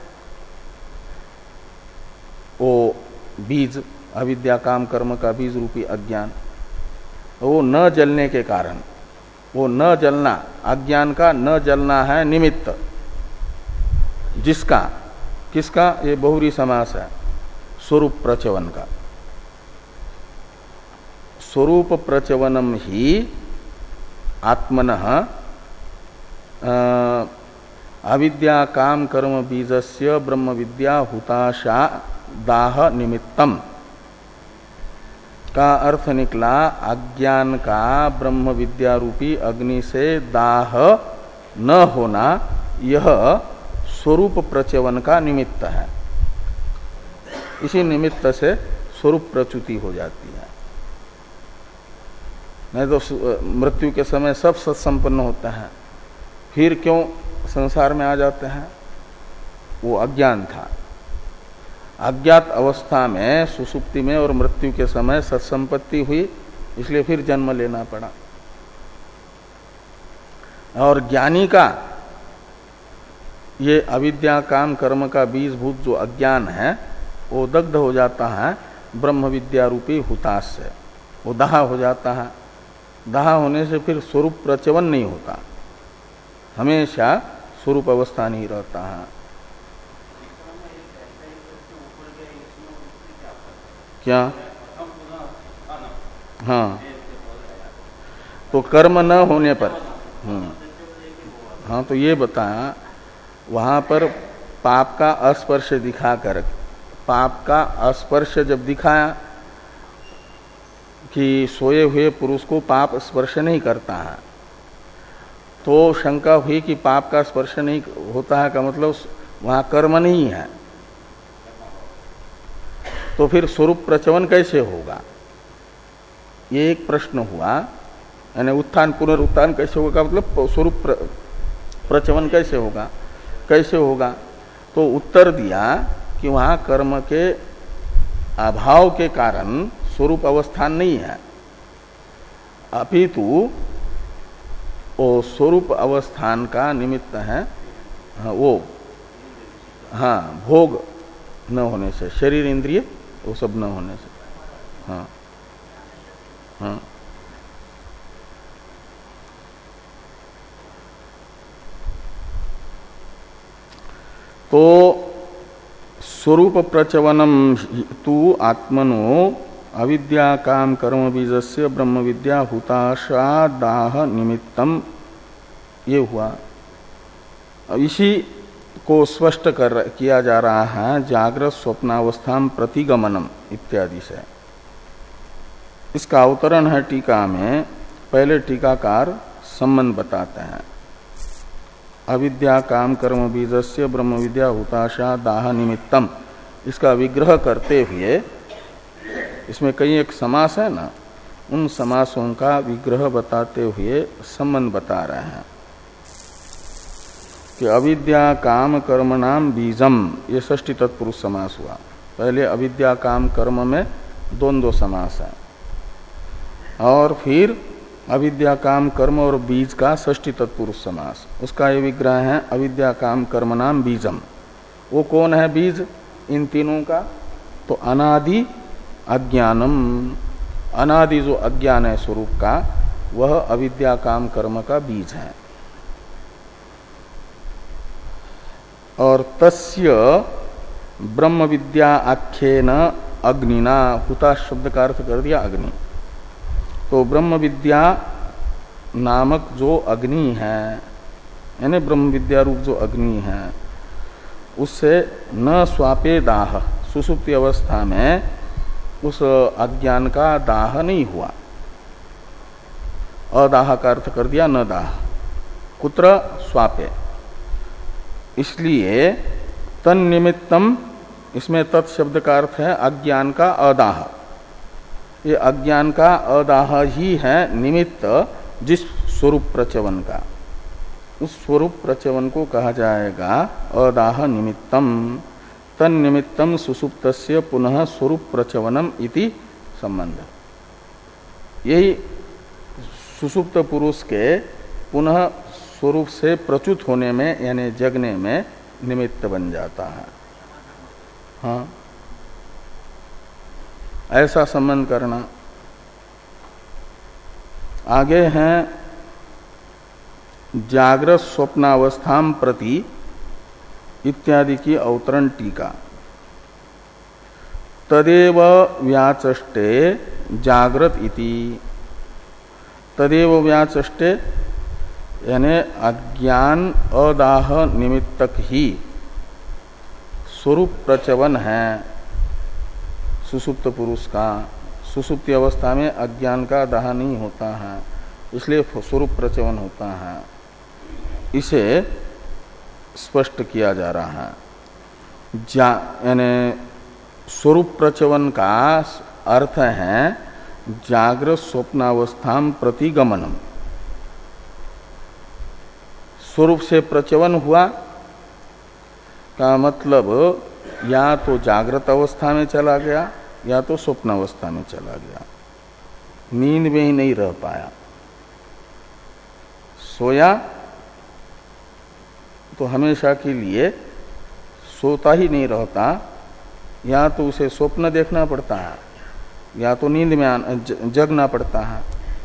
वो बीज, अविद्या काम कर्म का बीज रूपी अज्ञान। वो न जलने के कारण, वो न जलना, अज्ञान का न जलना है निमित्त, जिसका, किसका? ये बहुरी समास है, स्वरूप प्रचवन का। स्वरूप प्रचवनम ही आत्मनः अविद्या काम कर्म बीजस्य ब्रह्म विद्या हुताशा दाह निमित्तम का अर्थ निकला अज्ञान का ब्रह्म विद्या रूपी अग्नि से दाह न होना, यह स्वरूप प्रचवन का निमित्त है। इसी निमित्त से स्वरूप प्रच्युति हो जाती है। नहीं तो मृत्यु के समय सब सत्संपन्न होता है, फिर क्यों संसार में आ जाते हैं? वो अज्ञान था। अज्ञात अवस्था में सुसुप्ति में और मृत्यु के समय सत्संपत्ति हुई, इसलिए फिर जन्म लेना पड़ा। और ज्ञानी का ये अविद्या काम कर्म का बीजभूत जो अज्ञान है, वो दग्ध हो जाता है ब्रह्म विद्या रूपी हुताश से, वो दाह हो जाता है। दाह होने से फिर स्वरूप प्रचवन नहीं होता, हमेशा स्वरूप अवस्था नहीं रहता है। क्या? हाँ, तो कर्म न होने पर, हम्म हाँ, तो ये बताया वहां पर पाप का अस्पर्श दिखाकर, पाप का अस्पर्श जब दिखाया कि सोए हुए पुरुष को पाप स्पर्श नहीं करता है, तो शंका हुई कि पाप का स्पर्श नहीं होता है का मतलब वहां कर्म नहीं है, तो फिर स्वरूप प्रचवन कैसे होगा? ये एक प्रश्न हुआ। यानी उत्थान पुनरुत्थान कैसे होगा, मतलब स्वरूप प्रचवन कैसे होगा, कैसे होगा? तो उत्तर दिया कि वहां कर्म के अभाव के कारण स्वरूप अवस्थान नहीं है, अपितु वो स्वरूप अवस्थान का निमित्त है। हाँ, वो हाँ भोग न होने से, शरीर इंद्रिय वो सब न होने से। हाँ हाँ तो स्वरूप प्रचवनम तु आत्मनो अविद्या काम कर्म बीजस्य ब्रह्म विद्या हुताशा दाह निमित्तम ये हुआ। अब इसी को स्पष्ट कर किया जा रहा है जागृत स्वप्नावस्थाम प्रतिगमनम इत्यादि से। इसका अवतरण है टीका में। पहले टीकाकार संबंध बताते हैं। अविद्या काम कर्म बीजस्य ब्रह्म विद्या हुताशा दाह निमित्तम, इसका विग्रह करते हुए, इसमें कई एक समास है ना, उन समासों का विग्रह बताते हुए संबंध बता रहे हैं कि अविद्या काम कर्म नाम बीजम, ये षष्ठी तत्पुरुष समास हुआ। पहले अविद्या काम कर्म में द्वंद्व समास है, और फिर अविद्या काम कर्म और बीज का षष्ठी तत्पुरुष समास, उसका ये विग्रह है अविद्या काम कर्म नाम बीजम। वो कौन है बीज इन तीनों का? तो अनादि अज्ञानम, अनादि जो अज्ञान है स्वरूप का, वह अविद्या काम कर्म का बीज है। और तस्य ब्रह्म विद्या आख्येन अग्निना, हुता शब्द का अर्थ कर दिया अग्नि। तो ब्रह्म विद्या नामक जो अग्नि है, यानी ब्रह्म विद्या रूप जो अग्नि है, उससे न स्वापे दाह, सुसुप्ति अवस्था में उस अज्ञान का दाह नहीं हुआ। अदाह का अर्थ कर दिया न दाह, कुत्र स्वापे। इसलिए तन निमित्तम, इसमें तत्शब्द का अर्थ है अज्ञान का अदाह। ये अज्ञान का अदाह ही है निमित्त जिस स्वरूप प्रचवन का, उस स्वरूप प्रचवन को कहा जाएगा अदाह निमित्तम। तन निमित्तम सुसुप्तस्य पुनः स्वरूप प्रचवनम इति संबंध। यही सुसुप्त पुरुष के पुनः स्वरूप से प्रच्युत होने में, यानी जगने में निमित्त बन जाता है। हाँ, ऐसा संबंध करना। आगे हैं जागृत स्वप्नावस्थाम प्रति इत्यादि की अवतरण टीका। तदेव व्याचष्टे जागृत इति, तदेव व्याचष्टे यानी अज्ञान अदाह निमित्तक ही स्वरूप प्रचवन है सुसुप्त पुरुष का। सुसुप्ति अवस्था में अज्ञान का दाह नहीं होता है, इसलिए स्वरूप प्रचवन होता है। इसे स्पष्ट किया जा रहा है। यानी स्वरूप प्रचवन का अर्थ है जागृत स्वप्नावस्थाम प्रतिगमनम। स्वरूप से प्रचवन हुआ का मतलब या तो जागृत अवस्था में चला गया या तो स्वप्न अवस्था में चला गया, नींद में ही नहीं रह पाया। सोया तो हमेशा के लिए सोता ही नहीं रहता, या तो उसे स्वप्न देखना पड़ता है या तो नींद में जगना पड़ता है।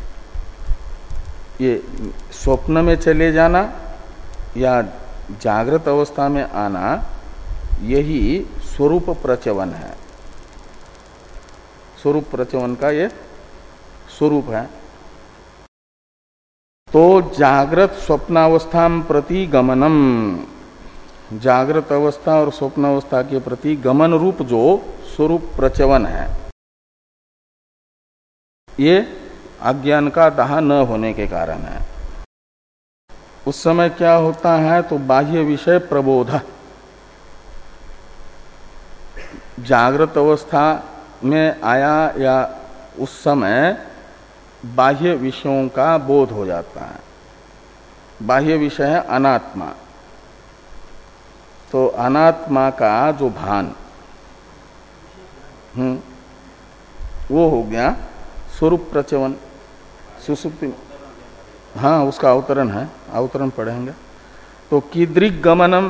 ये स्वप्न में चले जाना या जागृत अवस्था में आना, यही स्वरूप प्रचवन है। स्वरूप प्रचवन का ये स्वरूप है। तो जागृत स्वप्नावस्थाम प्रति गमनम, जागृत अवस्था और स्वप्न अवस्था के प्रति गमन रूप जो स्वरूप प्रचवन है, ये अज्ञान का दाह न होने के कारण है। उस समय क्या होता है? तो बाह्य विषय प्रबोध, जागृत अवस्था में आया या उस समय बाह्य विषयों का बोध हो जाता है। बाह्य विषय है अनात्मा, तो अनात्मा का जो भान, हम्म वो हो गया स्वरूप प्रचवन। सुसुप्ति, हाँ उसका अवतरण है, अवतरण पढ़ेंगे। तो कीदृक गमनम,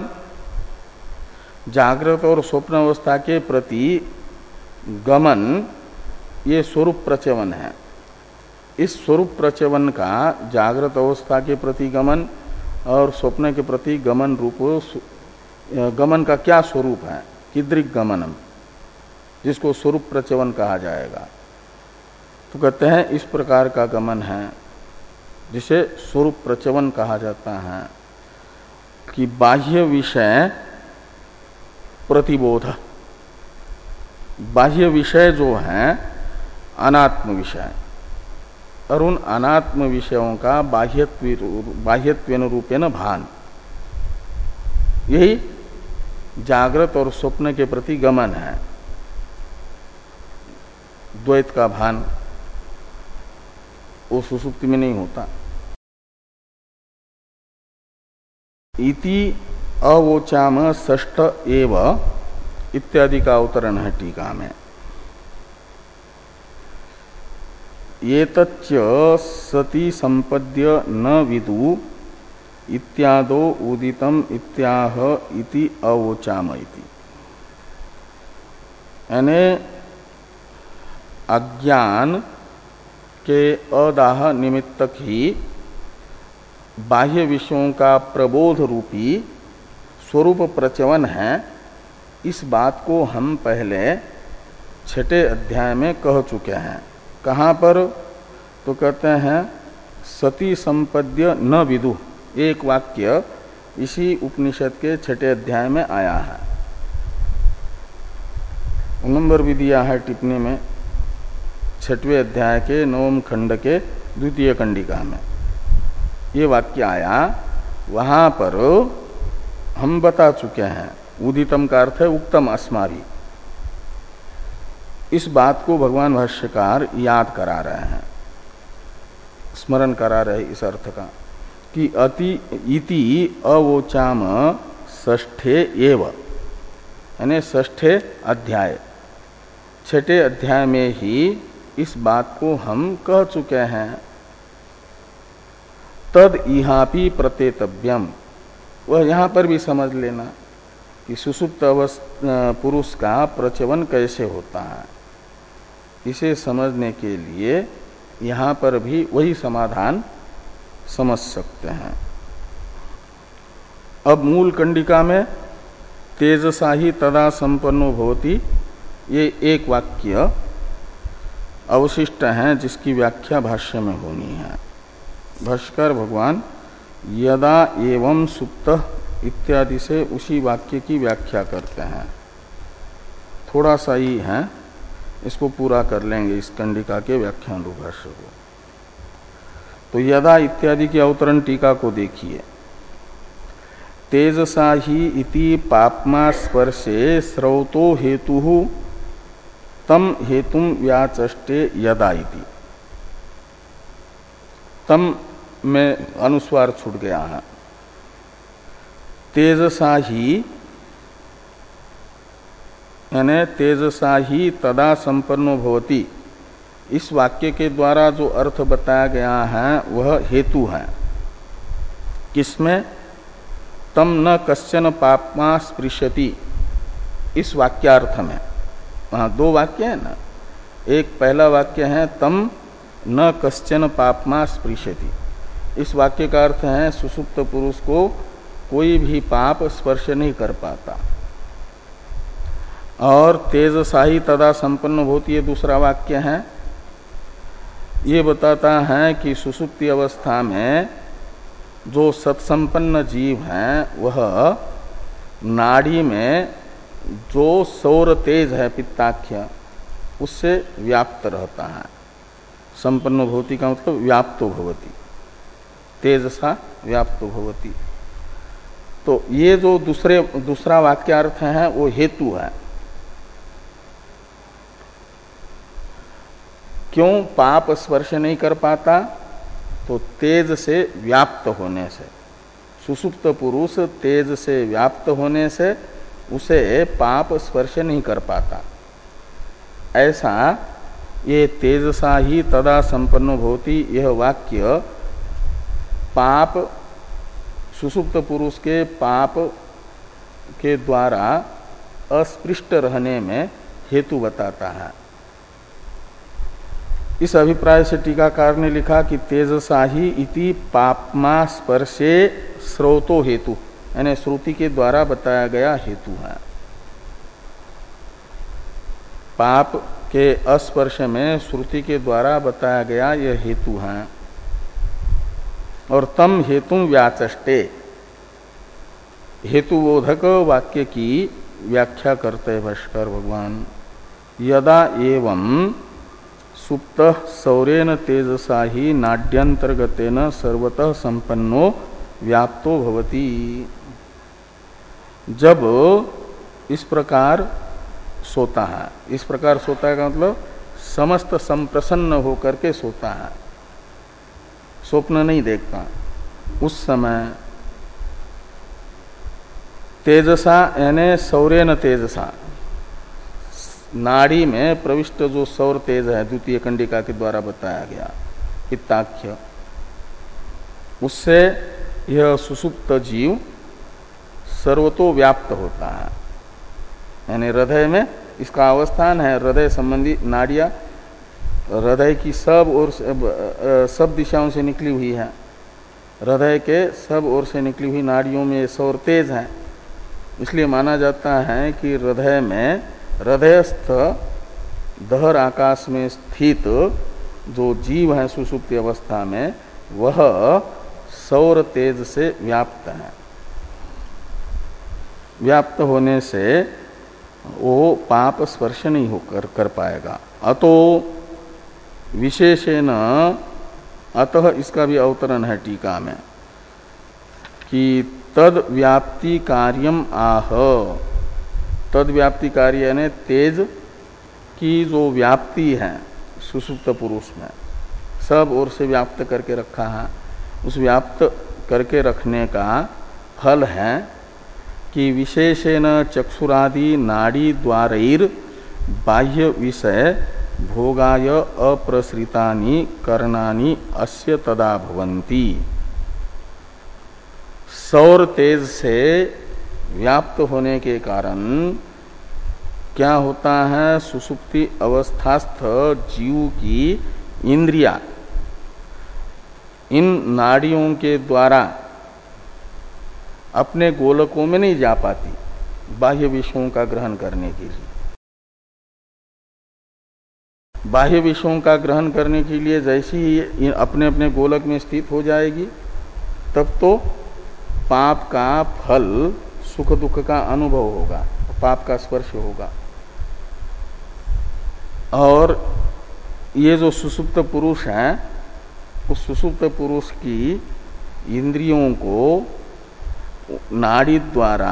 जागृत और स्वप्न अवस्था के प्रति गमन, ये स्वरूप प्रचवन है। इस स्वरूप प्रचवन का जागृत अवस्था के प्रति गमन और स्वप्न के प्रति गमन रूप, गमन का क्या स्वरूप है? कीदृक गमनम, जिसको स्वरूप प्रचवन कहा जाएगा। तो कहते हैं इस प्रकार का गमन है। जिसे स्वरूप प्रचवन कहा जाता है, कि बाह्य विषय प्रतिबोध, बाह्य विषय जो है अनात्म विषय, और उन अनात्म विषयों का बाह्यत्व बाह्यत्वेन रूपेण भान, यही जागृत और स्वप्न के प्रति गमन है, द्वैत का भान वो सुसुप्ति में नहीं होता। इति अवोचाम षष्ठ एव इत्यादि का अवतरण है टीका में। ये तच्च सति संपद्य न विदु इत्यादो उदितम इत्याह इति अवोचाम इति। यानी अज्ञान के अदाह निमित्तक ही बाह्य विषयों का प्रबोध रूपी स्वरूप प्रचवन है, इस बात को हम पहले छठे अध्याय में कह चुके हैं। कहाँ पर? तो कहते हैं सति संपद्य न विदु, एक वाक्य इसी उपनिषद के छठे अध्याय में आया है। नंबर भी दिया है टिप्पणी में, छठवें अध्याय के नवम खंड के द्वितीय कंडिका में ये वाक्य आया। वहां पर हम बता चुके हैं, उदितम का अर्थ है उक्तम अस्माभि। इस बात को भगवान भाष्यकार याद करा रहे हैं, स्मरण करा रहे इस अर्थ का, कि अति इति अवोचाम षष्ठे एव, यानी षष्ठे अध्याय, छठे अध्याय में ही इस बात को हम कह चुके हैं। तद इहापि प्रत्येतव्यम, वह यहाँ पर भी समझ लेना कि सुसुप्त अवस्था पुरुष का प्रचवन कैसे होता है, इसे समझने के लिए यहाँ पर भी वही समाधान समझ सकते हैं। अब मूल कंडिका में तेजसा ही तदा संपन्नो भवति, ये एक वाक्य अवशिष्ट हैं जिसकी व्याख्या भाष्य में होनी है। भाष्कर भगवान यदा एवं सुप्त इत्यादि से उसी वाक्य की व्याख्या करते हैं। थोड़ा सा ही है, इसको पूरा कर लेंगे इस कंडिका के व्याख्यान रूप भाष्य को। तो यदा इत्यादि की अवतरण टीका को देखिए। तेजसा ही इति पाप्मा स्पर्शे स्रौतो हेतु तम हेतुम व्याचष्टे यदा इति। तम में अनुस्वार छूट गया है। तेजसा ही यानी तेजसा ही तदा संपन्नो भवति, इस वाक्य के द्वारा जो अर्थ बताया गया है वह हेतु है। किसमें? तम न कश्चन पाप्मा स्पृशति, इस वाक्यार्थ में। वहाँ दो वाक्य है ना, एक पहला वाक्य है तम न कश्चन पाप्मा स्पृशति, इस वाक्य का अर्थ है सुसुप्त पुरुष को कोई भी पाप स्पर्श नहीं कर पाता। और तेजसा ही तदा संपन्न होती है दूसरा वाक्य है, ये बताता है कि सुसुप्ति अवस्था में जो सत्संपन्न जीव है वह नाड़ी में जो सौर तेज है पित्ताख्य, उससे व्याप्त रहता है। संपन्न भवति का मतलब व्याप्तो भवति, तेजसा व्याप्तो भवति। तो ये जो दूसरे दूसरा वाक्यार्थ है वो हेतु है। क्यों पाप स्पर्श नहीं कर पाता? तो तेज से व्याप्त होने से, सुसुप्त पुरुष तेज से व्याप्त होने से उसे पाप स्पर्श नहीं कर पाता। ऐसा ये तेजसा ही तदा संपन्न भवति, यह वाक्य पाप सुसुप्त पुरुष के पाप के द्वारा अस्पृष्ट रहने में हेतु बताता है। इस अभिप्राय से टीकाकार ने लिखा कि तेजसा ही इति पापमा स्पर्शे स्रोतो हेतु, यानी श्रुति के द्वारा बताया गया हेतु है। पाप के अस्पर्श में श्रुति के द्वारा बताया गया यह हेतु है। और तम हेतु व्याचष्टे, हेतुबोधक वाक्य की व्याख्या करते भाष्कर भगवान। यदा एवं सुप्त सौरेन तेजसा ही नाड्यंतर्गतेन सर्वतः संपन्नो व्याप्तो भवति। जब इस प्रकार सोता है, इस प्रकार सोता है का मतलब समस्त संप्रसन्न होकर के सोता है, स्वप्न नहीं देखता, उस समय तेजसा यानी सौरेन तेजसा, नाड़ी में प्रविष्ट जो सौर तेज है द्वितीय कंडिका के द्वारा बताया गया पित्ताख्य, उससे यह सुसुप्त जीव सर्वतो व्याप्त होता है। यानी हृदय में इसका अवस्थान है, हृदय संबंधी नाड़ियां हृदय की सब ओर सब दिशाओं से निकली हुई है, हृदय के सब ओर से निकली हुई नाड़ियों में सौर तेज है। इसलिए माना जाता है कि हृदय में हृदयस्थ दहर आकाश में स्थित जो जीव है सुषुप्ति अवस्था में, वह सौर तेज से व्याप्त है। व्याप्त होने से वो पाप स्पर्श नहीं होकर कर पाएगा। अतो विशेषेण, अतः इसका भी अवतरण है टीका में कि तद व्याप्ति कार्यम आह, तद व्याप्ति कार्य यानी तेज की जो व्याप्ति है सुसुप्त पुरुष में, सब ओर से व्याप्त करके रखा है, उस व्याप्त करके रखने का फल है कि विशेषेण चक्षुरादि नाड़ी द्वारैर बाह्य विषय भोगाय अप्रसृतानि करणानि अस्य तदा भवन्ति। सौर तेज से व्याप्त होने के कारण क्या होता है, सुसुप्ति अवस्थास्थ जीव की इंद्रिया इन नाड़ियों के द्वारा अपने गोलकों में नहीं जा पाती बाह्य विषयों का ग्रहण करने के लिए। बाह्य विषयों का ग्रहण करने के लिए जैसे ही अपने अपने गोलक में स्थित हो जाएगी, तब तो पाप का फल सुख दुख का अनुभव होगा, पाप का स्पर्श होगा। और ये जो सुसुप्त पुरुष है, उस सुसुप्त पुरुष की इंद्रियों को नाड़ी द्वारा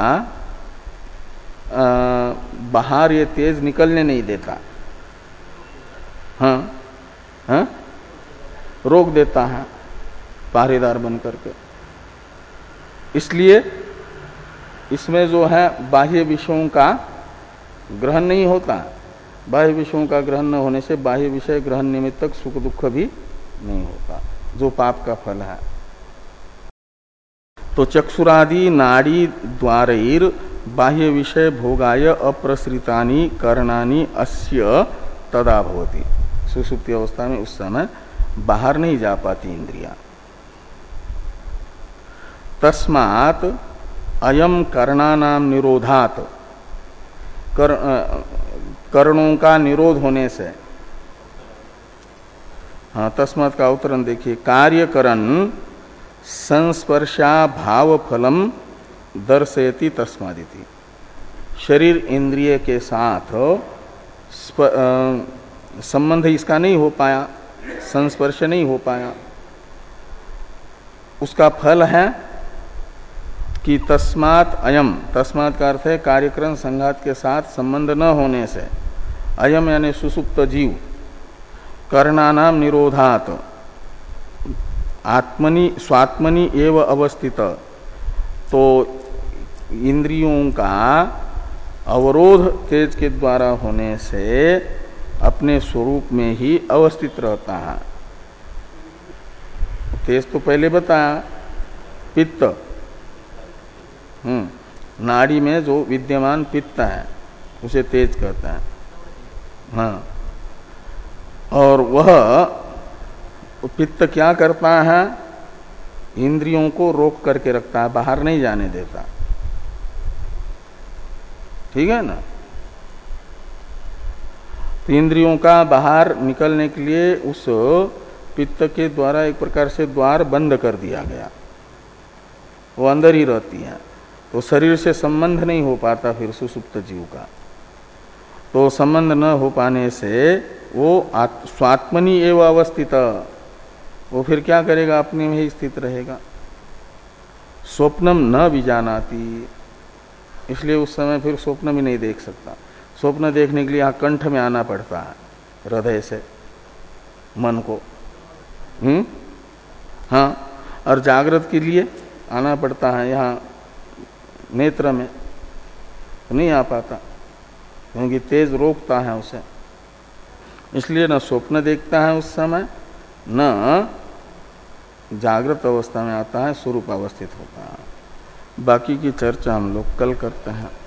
बाहर ये तेज निकलने नहीं देता, हाँ हाँ रोक देता है पहरेदार बन करके। इसलिए इसमें जो है बाह्य विषयों का ग्रहण नहीं होता। बाह्य विषयों का ग्रहण न होने से बाह्य विषय ग्रहण निमित्तक सुख दुख भी नहीं होता, जो पाप का फल है। तो चक्षुरादि नाड़ी द्वारैर बाह्य विषय भोगाय अप्रसृतानि करणानि अस्य तदा भवति। सुषुप्ति अवस्था में उस समय बाहर नहीं जा पाती इंद्रियां। तस्मात् अयम कर्णानाम निरोधात, कर, कर्णों का निरोध होने से, हाँ तस्मात् का अवतरण देखिए, कार्यकरण संस्पर्शा भाव फलम दर्शयति तस्मादिति। शरीर इंद्रिय के साथ संबंध इसका नहीं हो पाया, संस्पर्श नहीं हो पाया, उसका फल है कि तस्मात् अयम, तस्मात् का अर्थ है कार्यक्रम संघात के साथ संबंध न होने से, अयम यानी सुसुप्त जीव कर्णानाम निरोधात आत्मनि स्वात्मनि एव अवस्थित, तो इंद्रियों का अवरोध तेज के द्वारा होने से अपने स्वरूप में ही अवस्थित रहता है। तेज तो पहले बताया पित्त, हम्म नाड़ी में जो विद्यमान पित्त है उसे तेज कहते हैं, हाँ। और वह पित्त क्या करता है, इंद्रियों को रोक करके रखता है, बाहर नहीं जाने देता, ठीक है ना। तो इंद्रियों का बाहर निकलने के लिए उस पित्त के द्वारा एक प्रकार से द्वार बंद कर दिया गया, वो अंदर ही रहती है, तो शरीर से संबंध नहीं हो पाता फिर सुसुप्त जीव का। तो संबंध न हो पाने से वो स्वात्मनि एव अवस्थित, वो फिर क्या करेगा, अपने में ही स्थित रहेगा। स्वप्नम न विजानाति, इसलिए उस समय फिर स्वप्न भी नहीं देख सकता। स्वप्न देखने के लिए यहाँ कंठ में आना पड़ता है, हृदय से मन को, हम्म हाँ, और जागृत के लिए आना पड़ता है यहाँ नेत्र में, तो नहीं आ पाता क्योंकि तेज रोकता है उसे। इसलिए न स्वप्न देखता है उस समय, न जागृत अवस्था में आता है, स्वरूप अवस्थित होता है। बाकी की चर्चा हम लोग कल करते हैं।